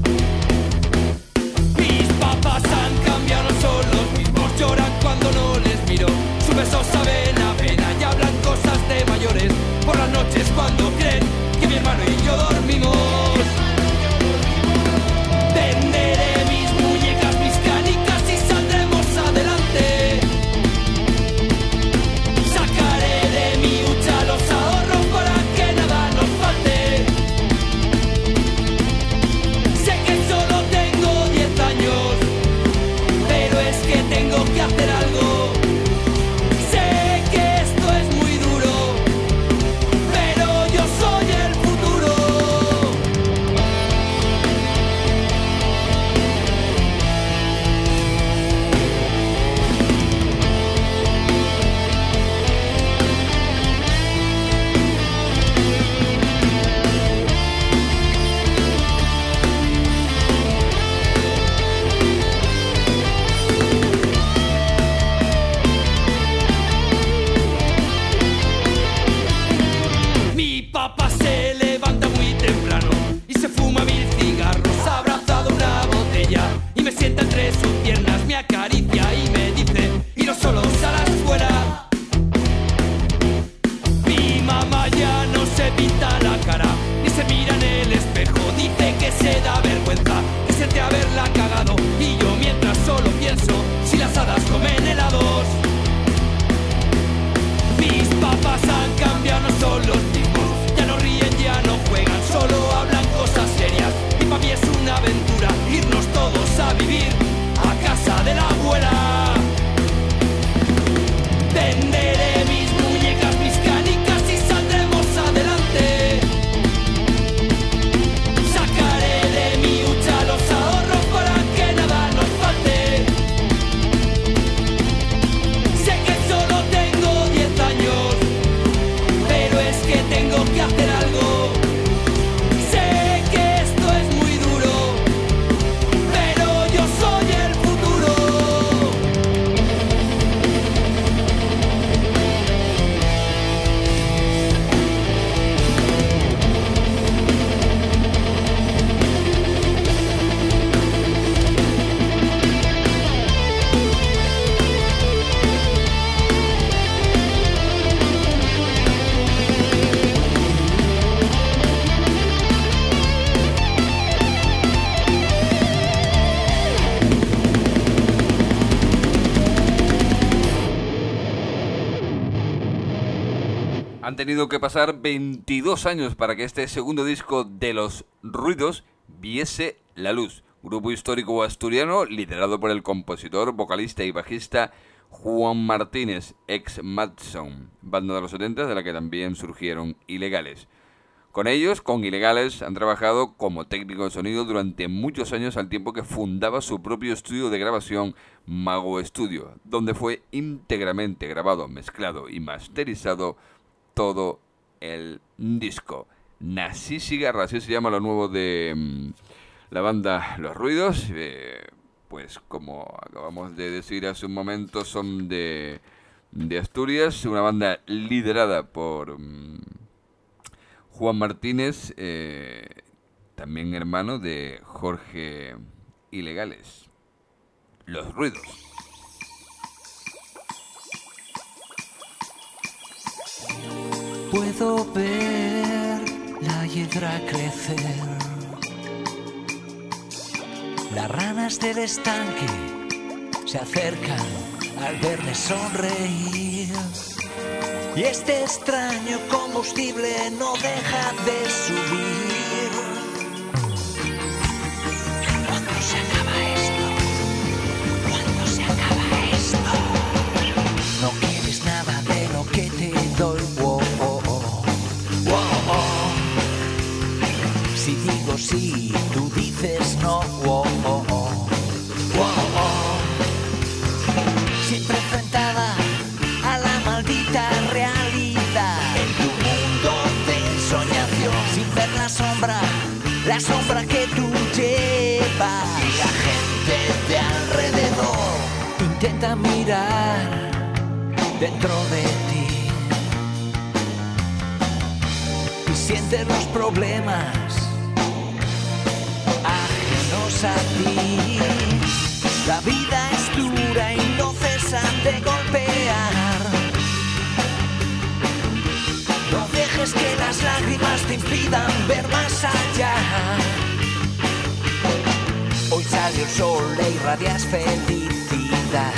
Mis papás han cambiado, no son los mismos, lloran cuando no les miro. Sus besos saben a pena y hablan cosas de mayores por las noches cuando creen que mi hermano y yo dormimos. Venderé mis muñecas, mis canicas y saldremos adelante. Sacaré de mi hucha los ahorros para que nada nos falte. Sé que solo tengo 10 años, pero es que tengo que hacer algo. Sé que esto es muy duro, pero yo soy el futuro. Mi papá se levanta muy temprano y se fuma 1000 cigarros, abrazado a una botella, y me sienta entre sus piernas, me acaricia y me dice: iros solos a la escuela. Mi mamá ya no se pinta la cara ni se mira en el espejo, dice que se da vergüenza, que siente haberla cagado, y yo mientras solo pienso si las hadas comen helados. Mis papás han cambiado, no son los mismos, ya no ríen, ya no juegan, solo hablan cosas serias, y para mí es una aventura irnos todos a vivir a casa de la abuela. Venderé mis muñecas, mis canicas y saldremos adelante. Sacaré de mi hucha los ahorros para que nada nos falte. Sé que solo tengo 10 años, pero es que tengo que hacer algo. Sé que esto es muy duro, pero yo soy el futuro. Han tenido que pasar 22 años para que este segundo disco de Los Ruidos viese la luz. Grupo histórico asturiano liderado por el compositor, vocalista y bajista Juan Martínez, ex Madson, banda de los 70 de la que también surgieron Ilegales. Con ellos, con Ilegales, han trabajado como técnico de sonido durante muchos años, al tiempo que fundaba su propio estudio de grabación, Mago Studio, donde fue íntegramente grabado, mezclado y masterizado todo el disco. Nací Cigarra, así se llama lo nuevo de la banda Los Ruidos. Pues como acabamos de decir hace un momento, son de Asturias, una banda liderada por Juan Martínez, también hermano de Jorge Ilegales. Los Ruidos. Puedo ver la hiedra crecer, las ranas del estanque se acercan al verme sonreír, y este extraño combustible no deja de subir. ¿Cuándo se acaba esto? ¿Cuándo se acaba esto? No quieres nada de lo que te doy. Wow, oh, oh. Wow, oh. Si digo sí, tú dices no. Wow, oh, oh. Wow, oh. Siempre enfrentada a la maldita realidad, en tu mundo de ensoñación, sin ver la sombra que tú llevas. Y la gente de alrededor intenta mirar dentro de ti y siente los problemas ajenos a ti. La vida es dura y no cesa de golpear. No dejes que las lágrimas te impidan ver más allá. Hoy sale el sol e irradias felicidad.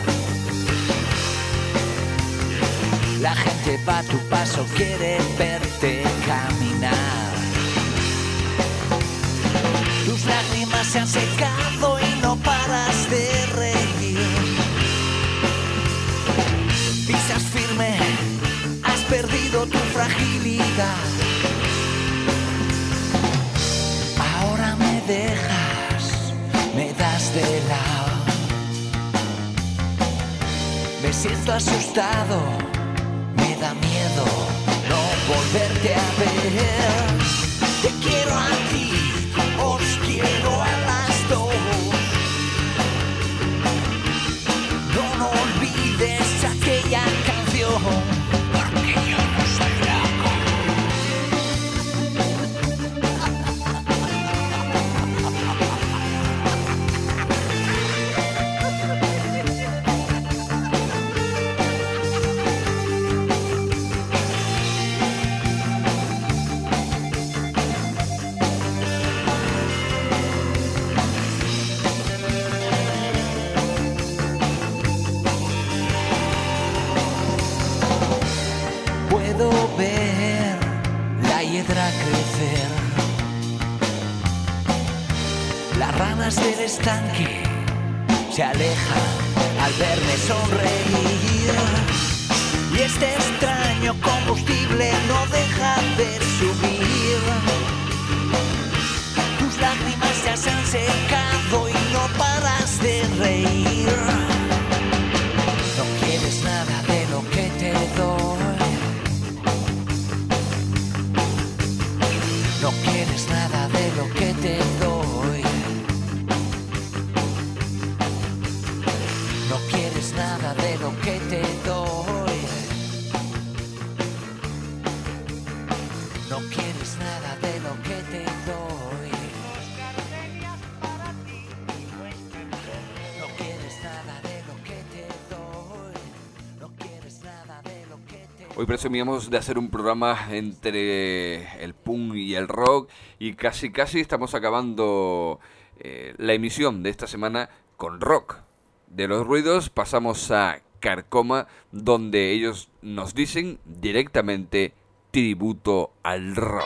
La gente va a tu paso, quiere verte caminar. Tus lágrimas se han secado y no paras de reír. Pisas firme, has perdido tu fragilidad. Ahora me dejas, me das de lado. Me siento asustado, me da miedo no volverte a ver. Te quiero a ti, os quiero a las dos. No olvides aquella canción, porque yo no soy loco. Puedo ver la hiedra crecer, las ranas del estanque se alejan al verme sonreír, y este extraño combustible no deja de subir. Tus lágrimas ya se han secado y no paras de reír. No quieres nada de lo que te doy. No quieres nada de lo que te doy. No quieres nada de lo que te doy. No quieres nada de lo que te doy. No quieres nada de lo que te doy. No quieres nada de lo que te doy. Hoy presumíamos de hacer un programa entre el punk y el rock, y casi estamos acabando la emisión de esta semana con rock. De Los Ruidos pasamos a Carcoma, donde ellos nos dicen directamente tributo al rock.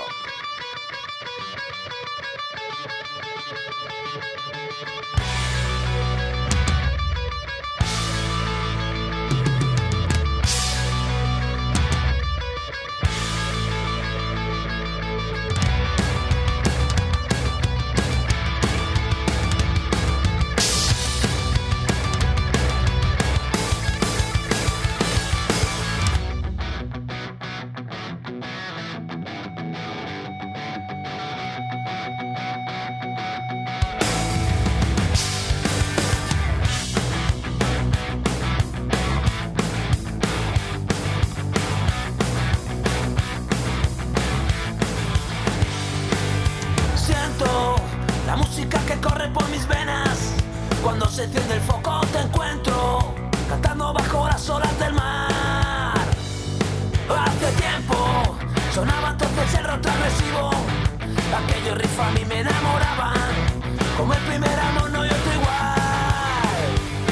música que corre por mis venas. Cuando se enciende el foco te encuentro cantando bajo las olas del mar. Hace tiempo sonaba entonces el rock agresivo. Aquellos riffs a mí me enamoraban, como el primer amor no hay otro igual.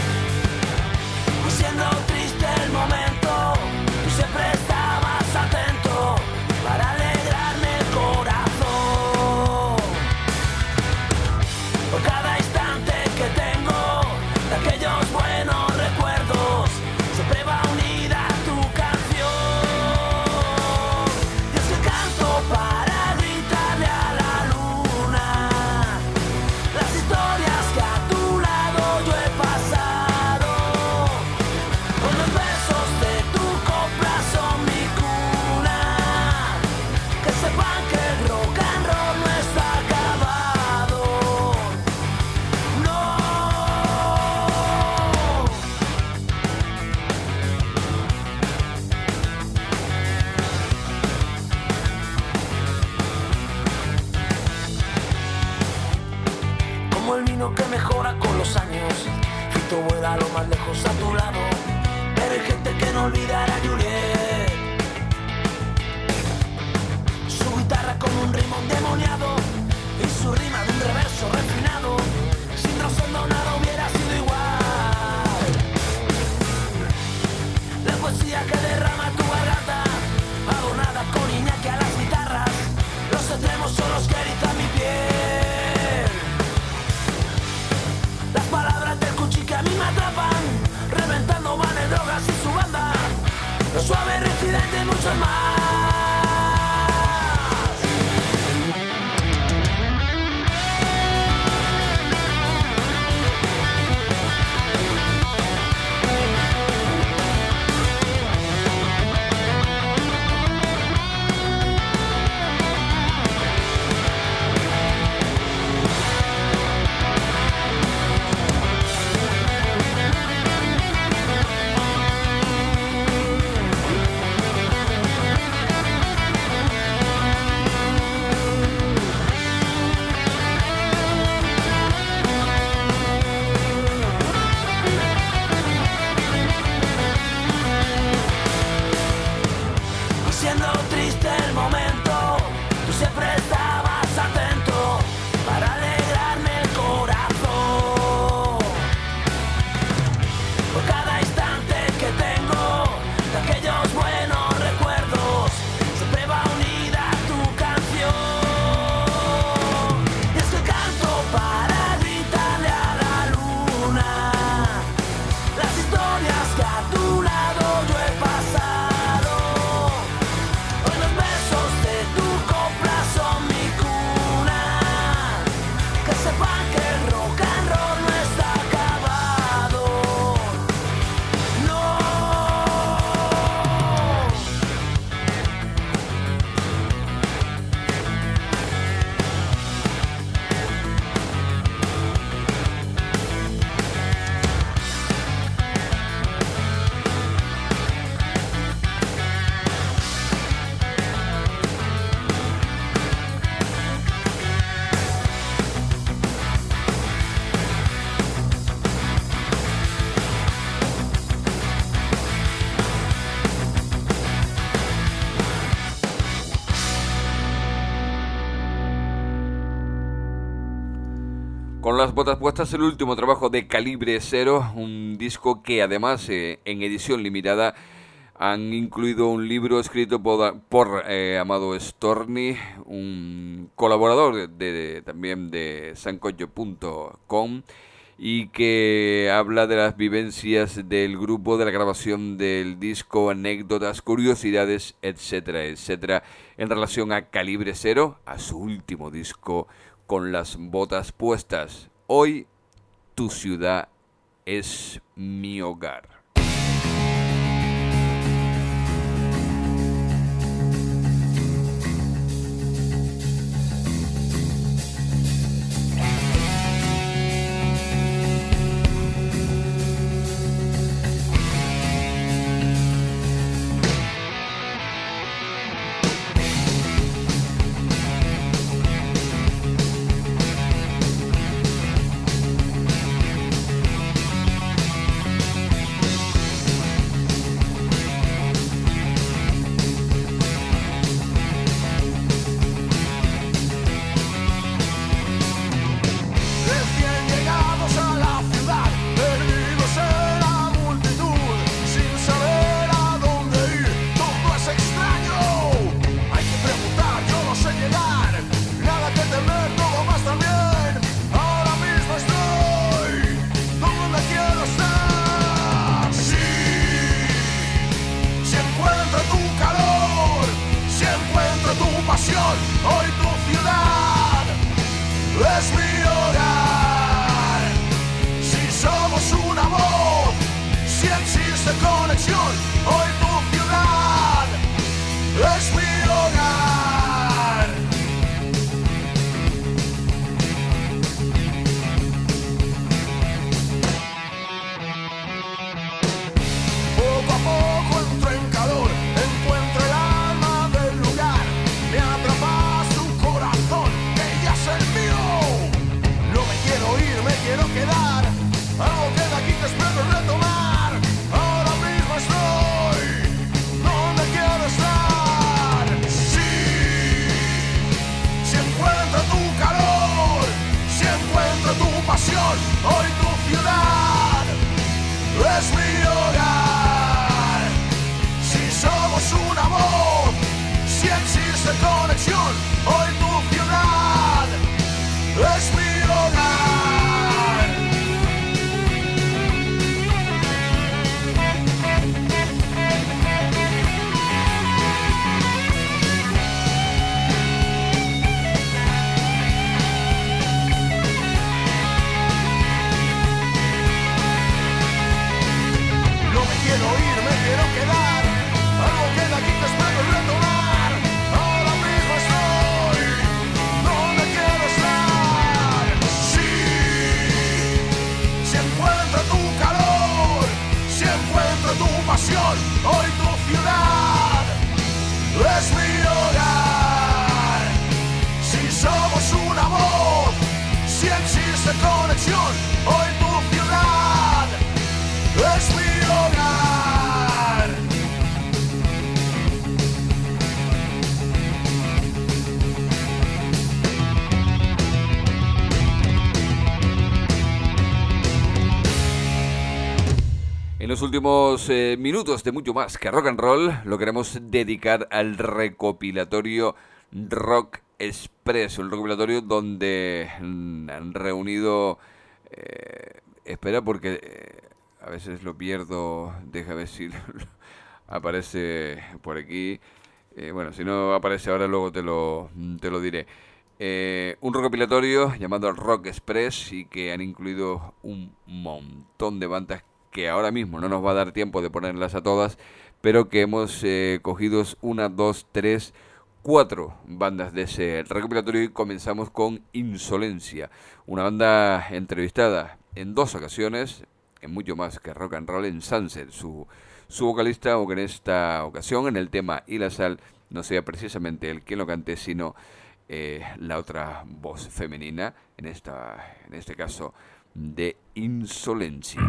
Y siendo triste el momento, tú siempre estabas atento para alegrarme el corazón. Por cada instante que tengo de aquellos buenos recuerdos, siempre va unida tu canción. Y es que canto para gritarle a la luna las historias que a tu lado yo he pasado. Con los besos de tu copla son mi cuna. Que sepan que el rock and roll no está acabado. No. Como el vino que mejora con los años, Fito vuela lo más lejos a tu lado. Pero hay gente que no olvidará a Juliet. Su guitarra con un ritmo endemoniado y su rima de un reverso refinado. Sin Rosendo nada hubiera sido igual. La poesía que derrama tu garganta, adornada con Iñaki a las guitarras. Los extremos son los que erizan mi piel. Las palabras del cuchi que a mí me atrapan, reventando van de drogas y su banda. Los suaves residentes y muchos más. Y siendo triste el momento, tú siempre estabas atento para alegrarme el corazón. Por cada instante que tengo de aquellos buenos recuerdos, siempre va unida tu canción. Y es que canto para gritarle a la luna las historias que a tu lado yo he pasado. Hoy los besos de tu copla son mi cuna. Que sepan que el rock and roll no está acabado. No. Con las botas puestas, el último trabajo de Calibre Cero, un disco que además en edición limitada han incluido un libro escrito por Amado Storni, un colaborador también de sancocho.com, y que habla de las vivencias del grupo, de la grabación del disco, anécdotas, curiosidades, etcétera, etcétera, en relación a Calibre Cero, a su último disco, Con las botas puestas. Hoy, tu ciudad es mi hogar. pasión, hoy tu ciudad es mi hogar. Si somos una voz, si existe conexión, hoy tu ciudad es mi hogar. Poco a poco entro en calor, encuentro el alma del lugar, me atrapa su corazón, que ya es el mío. No me quiero ir, me quiero quedar, algo queda aquí que espero retomar. Ahora mismo estoy donde quiero estar. Sí, si encuentro tu calor, si encuentro tu pasión, hoy tu ciudad es mi hogar. Si somos una voz, si existe conexión, hoy tu ciudad es mi hogar. No me quiero ir, me quiero quedar, algo queda aquí que espero retomar. Ahora mismo estoy donde quiero estar. Sí, si encuentro tu calor, si encuentro tu pasión, hoy tu ciudad es mi hogar. Si somos una voz, si existe conexión, hoy tu ciudad es mi hogar. En los últimos minutos de Mucho Más que Rock and Roll lo queremos dedicar al recopilatorio Rock Express, un recopilatorio donde han reunido... espera porque a veces lo pierdo, deja ver si aparece por aquí. Bueno, si no aparece ahora luego te lo diré. Un recopilatorio llamado Rock Express y que han incluido un montón de bandas que ahora mismo no nos va a dar tiempo de ponerlas a todas, pero que hemos cogido 1, 2, 3, 4 bandas de ese recopilatorio y comenzamos con Insolencia, una banda entrevistada en 2 ocasiones, en Mucho Más que Rock and Roll, en Sunset, su vocalista, aunque en esta ocasión en el tema Y la Sal no sea precisamente el quien lo cante, sino la otra voz femenina, en este caso de Insolencia.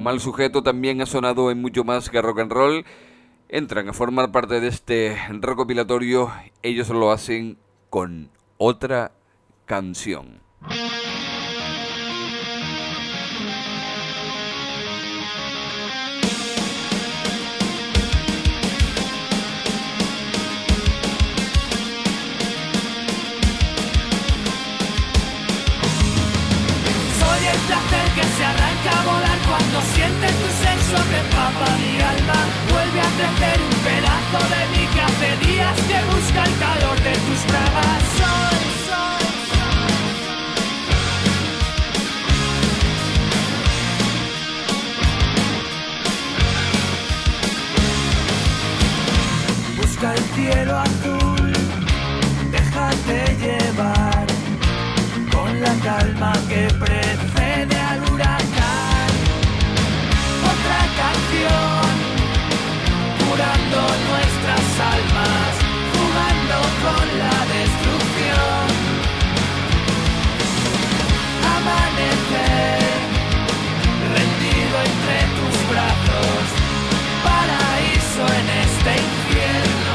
Mal Sujeto también ha sonado en mucho más que rock and roll. Entran a formar parte de este recopilatorio. Ellos lo hacen con otra canción. Soy el placer que se arranca a volar cuando siente tu sexo que empapa mi alma. Vuelve a crecer un pedazo de mí que hace días que busca el calor de tus bragas. Busca el cielo azul, déjate llevar con la calma que precede al huracán. Otra canción, curando nuestras almas, jugando con la destrucción. Amanecer, rendido entre tus brazos, paraíso en este infierno.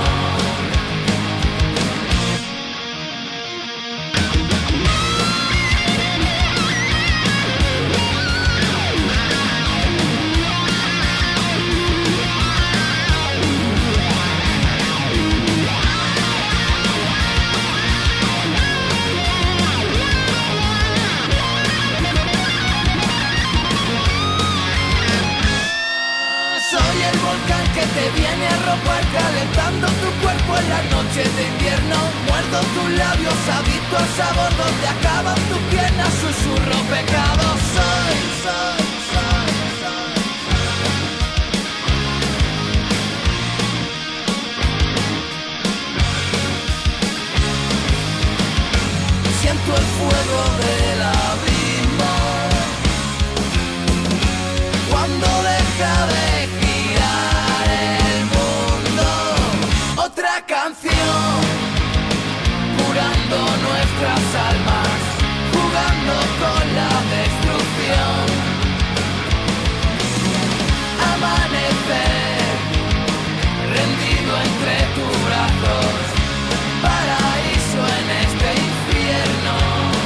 Que te viene a ropar calentando tu cuerpo en las noches de invierno. Muerdo tus labios, adicto al sabor donde acaban tus piernas, susurro pecado. Siento el fuego del abismo cuando deja de canción, curando nuestras almas, jugando con la destrucción. Amanecer, rendido entre tus brazos, paraíso en este infierno.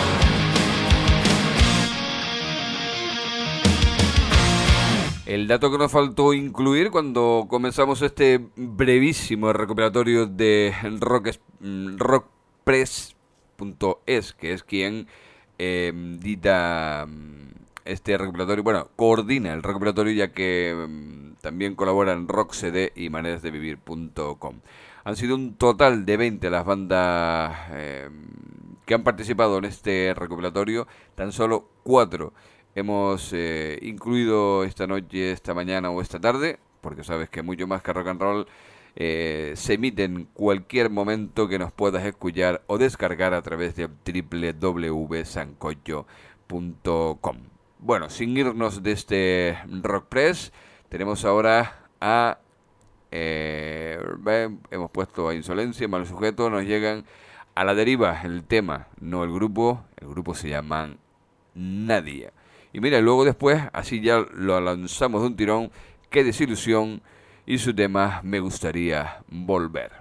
El dato que nos faltó incluir cuando comenzamos este brevísimo recuperatorio de rockpress.es, que es quien edita este recuperatorio, bueno, coordina el recuperatorio, ya que también colabora en rockcd y manerasdevivir.com. Han sido un total de 20 las bandas que han participado en este recopilatorio, tan solo 4 hemos incluido esta noche, esta mañana o esta tarde, porque sabes que mucho más que rock and roll se emite en cualquier momento que nos puedas escuchar o descargar a través de www.sancocho.com. Bueno, sin irnos de este Rock Press, tenemos ahora a hemos puesto a Insolencia, Mal Sujeto, nos llegan a La Deriva, el tema, no el grupo se llama Nadia. Y mira, luego después, así ya lo lanzamos de un tirón, Qué desilusión, y su tema Me gustaría volver.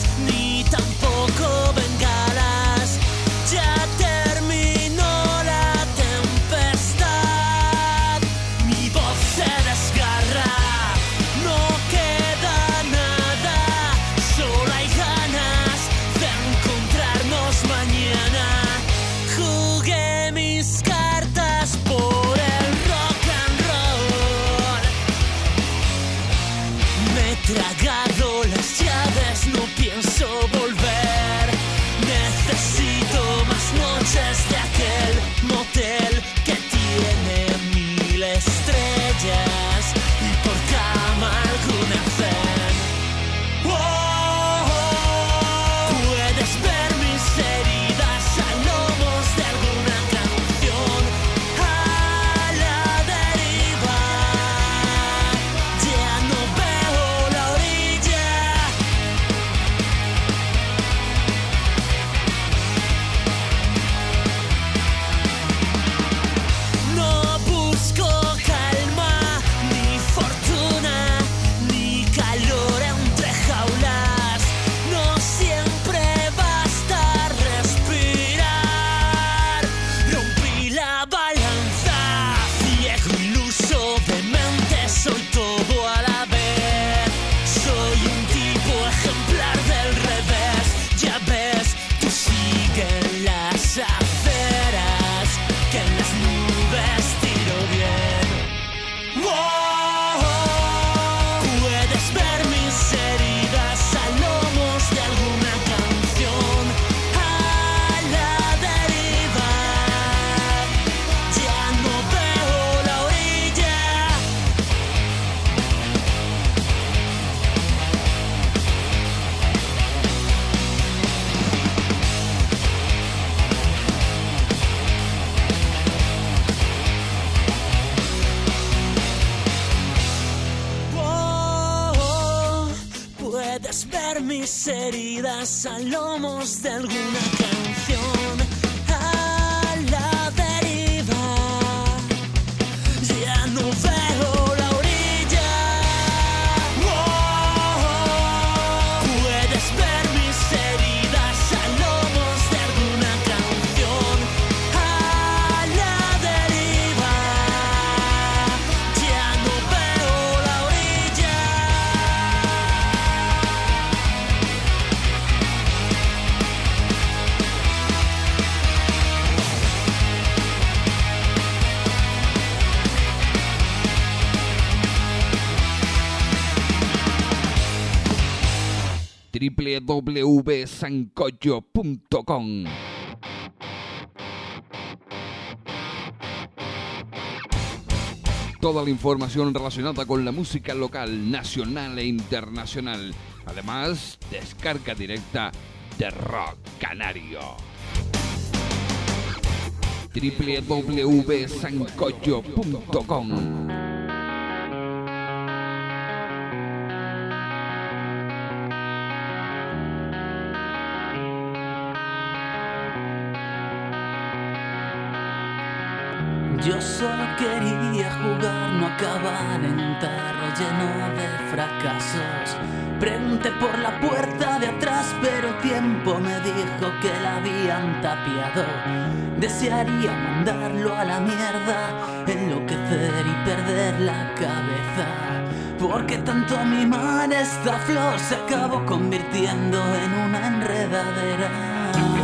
Tampoco bengalas, ya terminó la su vestido bien. Puedes ver mis heridas a lomos de alguna canción a la deriva. Ya no veo la orilla. Puedes ver mis heridas a lomos de alguna canción a la deriva. Ya no veo la orilla. Puedes ver mis heridas a lomos de alguna canción a la deriva. Ya no veo la orilla. www.sancocho.com. Toda la información relacionada con la música local, nacional e internacional. Además, descarga directa de Rock Canario. www.sancocho.com. Yo solo quería jugar, no acabar en un tarro lleno de fracasos. Pregunté por la puerta de atrás, pero el tiempo me dijo que la habían tapiado. Desearía mandarlo a la mierda, enloquecer y perder la cabeza. Porque tanto mimar esta flor se acabó convirtiendo en una enredadera.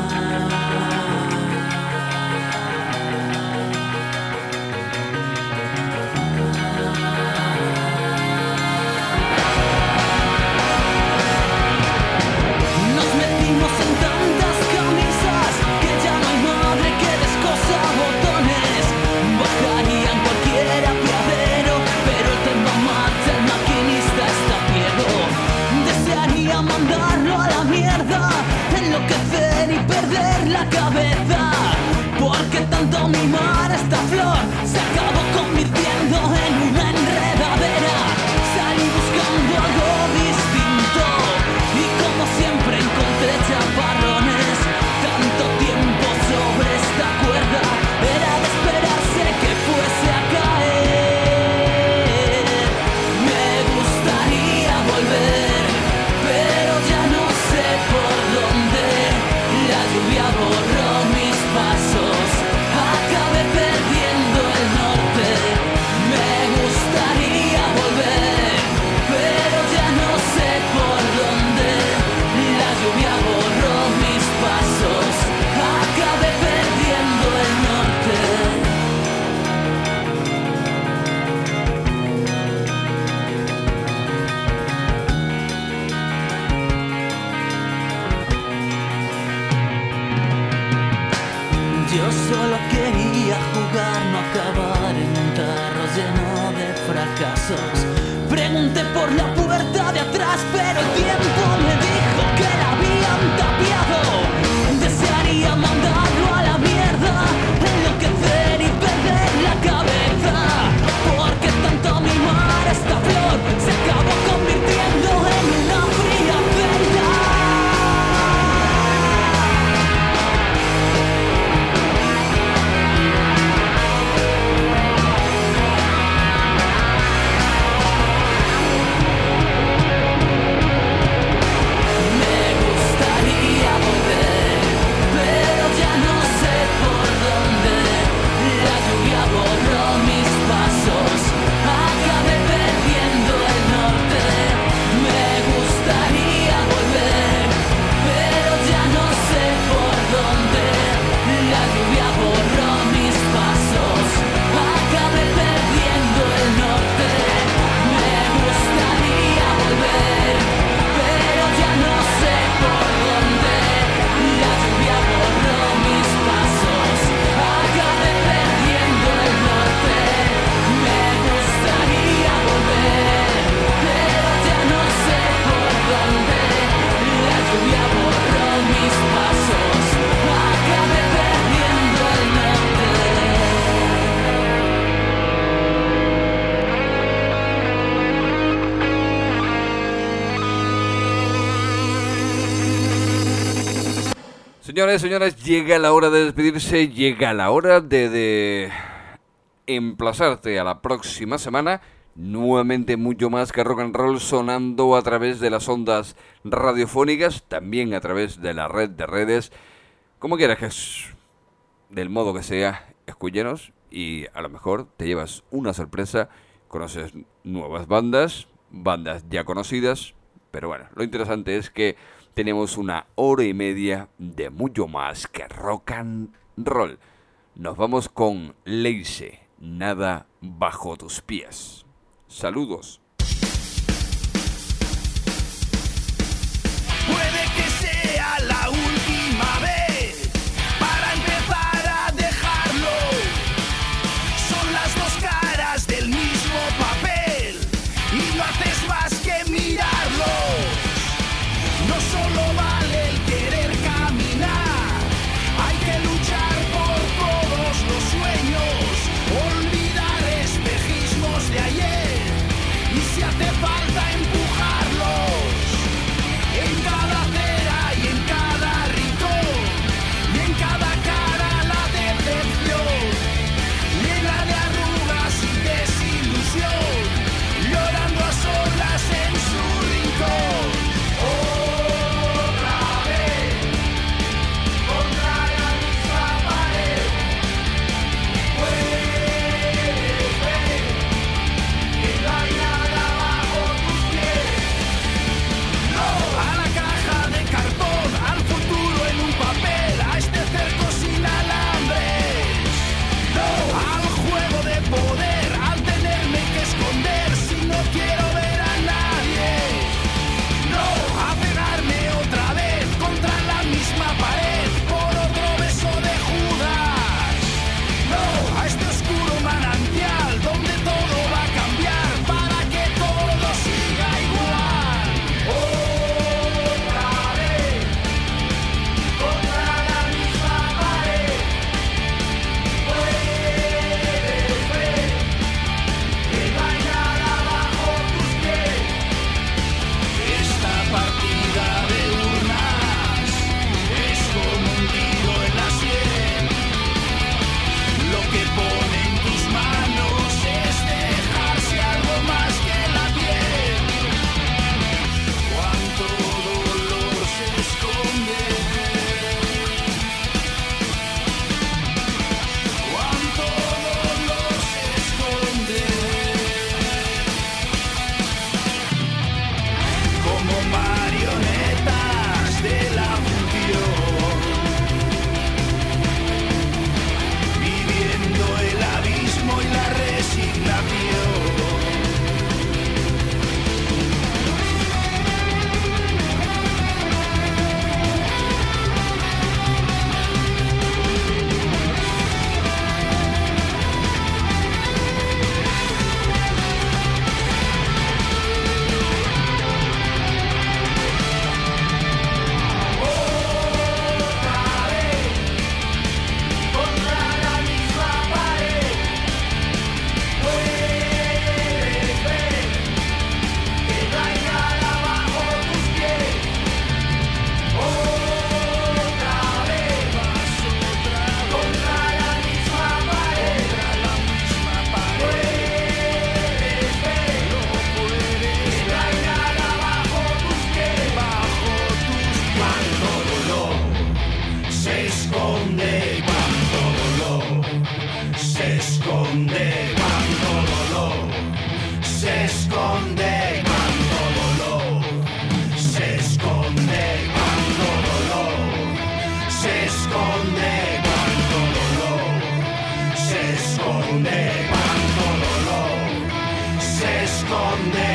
Mandarlo a la mierda, enloquecer y perder la cabeza. Porque tanto mimar esta flor se acabó convirtiendo en una enredadera. Salí buscando algo distinto y como siempre encontré chaparrones. Tanto tiempo sobre esta cuerda, era de esperarse que fuese a caer. Me gustaría volver, pero ya no sé por dónde. La lluvia borró mis pasos, acabé perdiendo el norte. Me gustaría volver, pero ya no sé por dónde. La lluvia borró mis pasos, acabé perdiendo el norte. Yo solo quería jugar, no acabar en un tarro lleno de fracasos. Pregunté por la puerta de atrás, pero el tiempo me dijo que la habían tapiado. Desearía mandarlo a la mierda, enloquecer y perder la cabeza. Porque tanto mimar esta flor se acabó convirtiendo en una fría celda. Señores, señoras, llega la hora de despedirse, llega la hora de emplazarte a la próxima semana. Nuevamente mucho más que rock and roll sonando a través de las ondas radiofónicas, también a través de la red de redes. Como quieras, que del modo que sea, escúchenos y a lo mejor te llevas una sorpresa, conoces nuevas bandas ya conocidas, pero bueno, lo interesante es que tenemos una hora y media de mucho más que rock and roll. Nos vamos con Leice, Nada bajo tus pies. Saludos. Puede que sea la última vez para empezar a dejarlo. Son las dos caras del mismo papel y no haces más que mirarlo. No solo vale el querer caminar, hay que luchar por todos los sueños, olvidar espejismos de ayer. Y si hace falta empujarlos en cada acera y en cada rincón y en cada cara la decepción, llena de arrugas y desilusión, llorando a solas en su rincón. Otra vez contra la misma pared, puedes ver que no hay nada bajo tus pies. No a la caja de cartón, al futuro en un papel, a este cerco sin alambres. No al juego de poder, al tenerme que esconder si no quiero ver a nadie. No a pegarme otra vez contra la misma pared por otro beso de Judas. No a este oscuro manantial donde todo va a cambiar para que todo siga igual. Otra vez contra la misma pared, puedes ver que no hay nada bajo tus pies. Esta partida de urnas es como un tiro en la sien. Lo que pone en tus manos es dejarse algo más que la piel. Cuánto dolor se esconde, cuánto dolor se esconde. Como marionetas de la función, viviendo el abismo y la resignación. Otra vez contra la misma pared, puedes ver que no hay nada bajo tus pies. Otra vez contra la misma pared, puedes ver que no hay nada bajo tus pies. Cuánto dolor se esconde, cuánto dolor se esconde, cuánto dolor se esconde, cuánto dolor se esconde, cuánto dolor se esconde, cuánto dolor se esconde, cuánto dolor se esconde.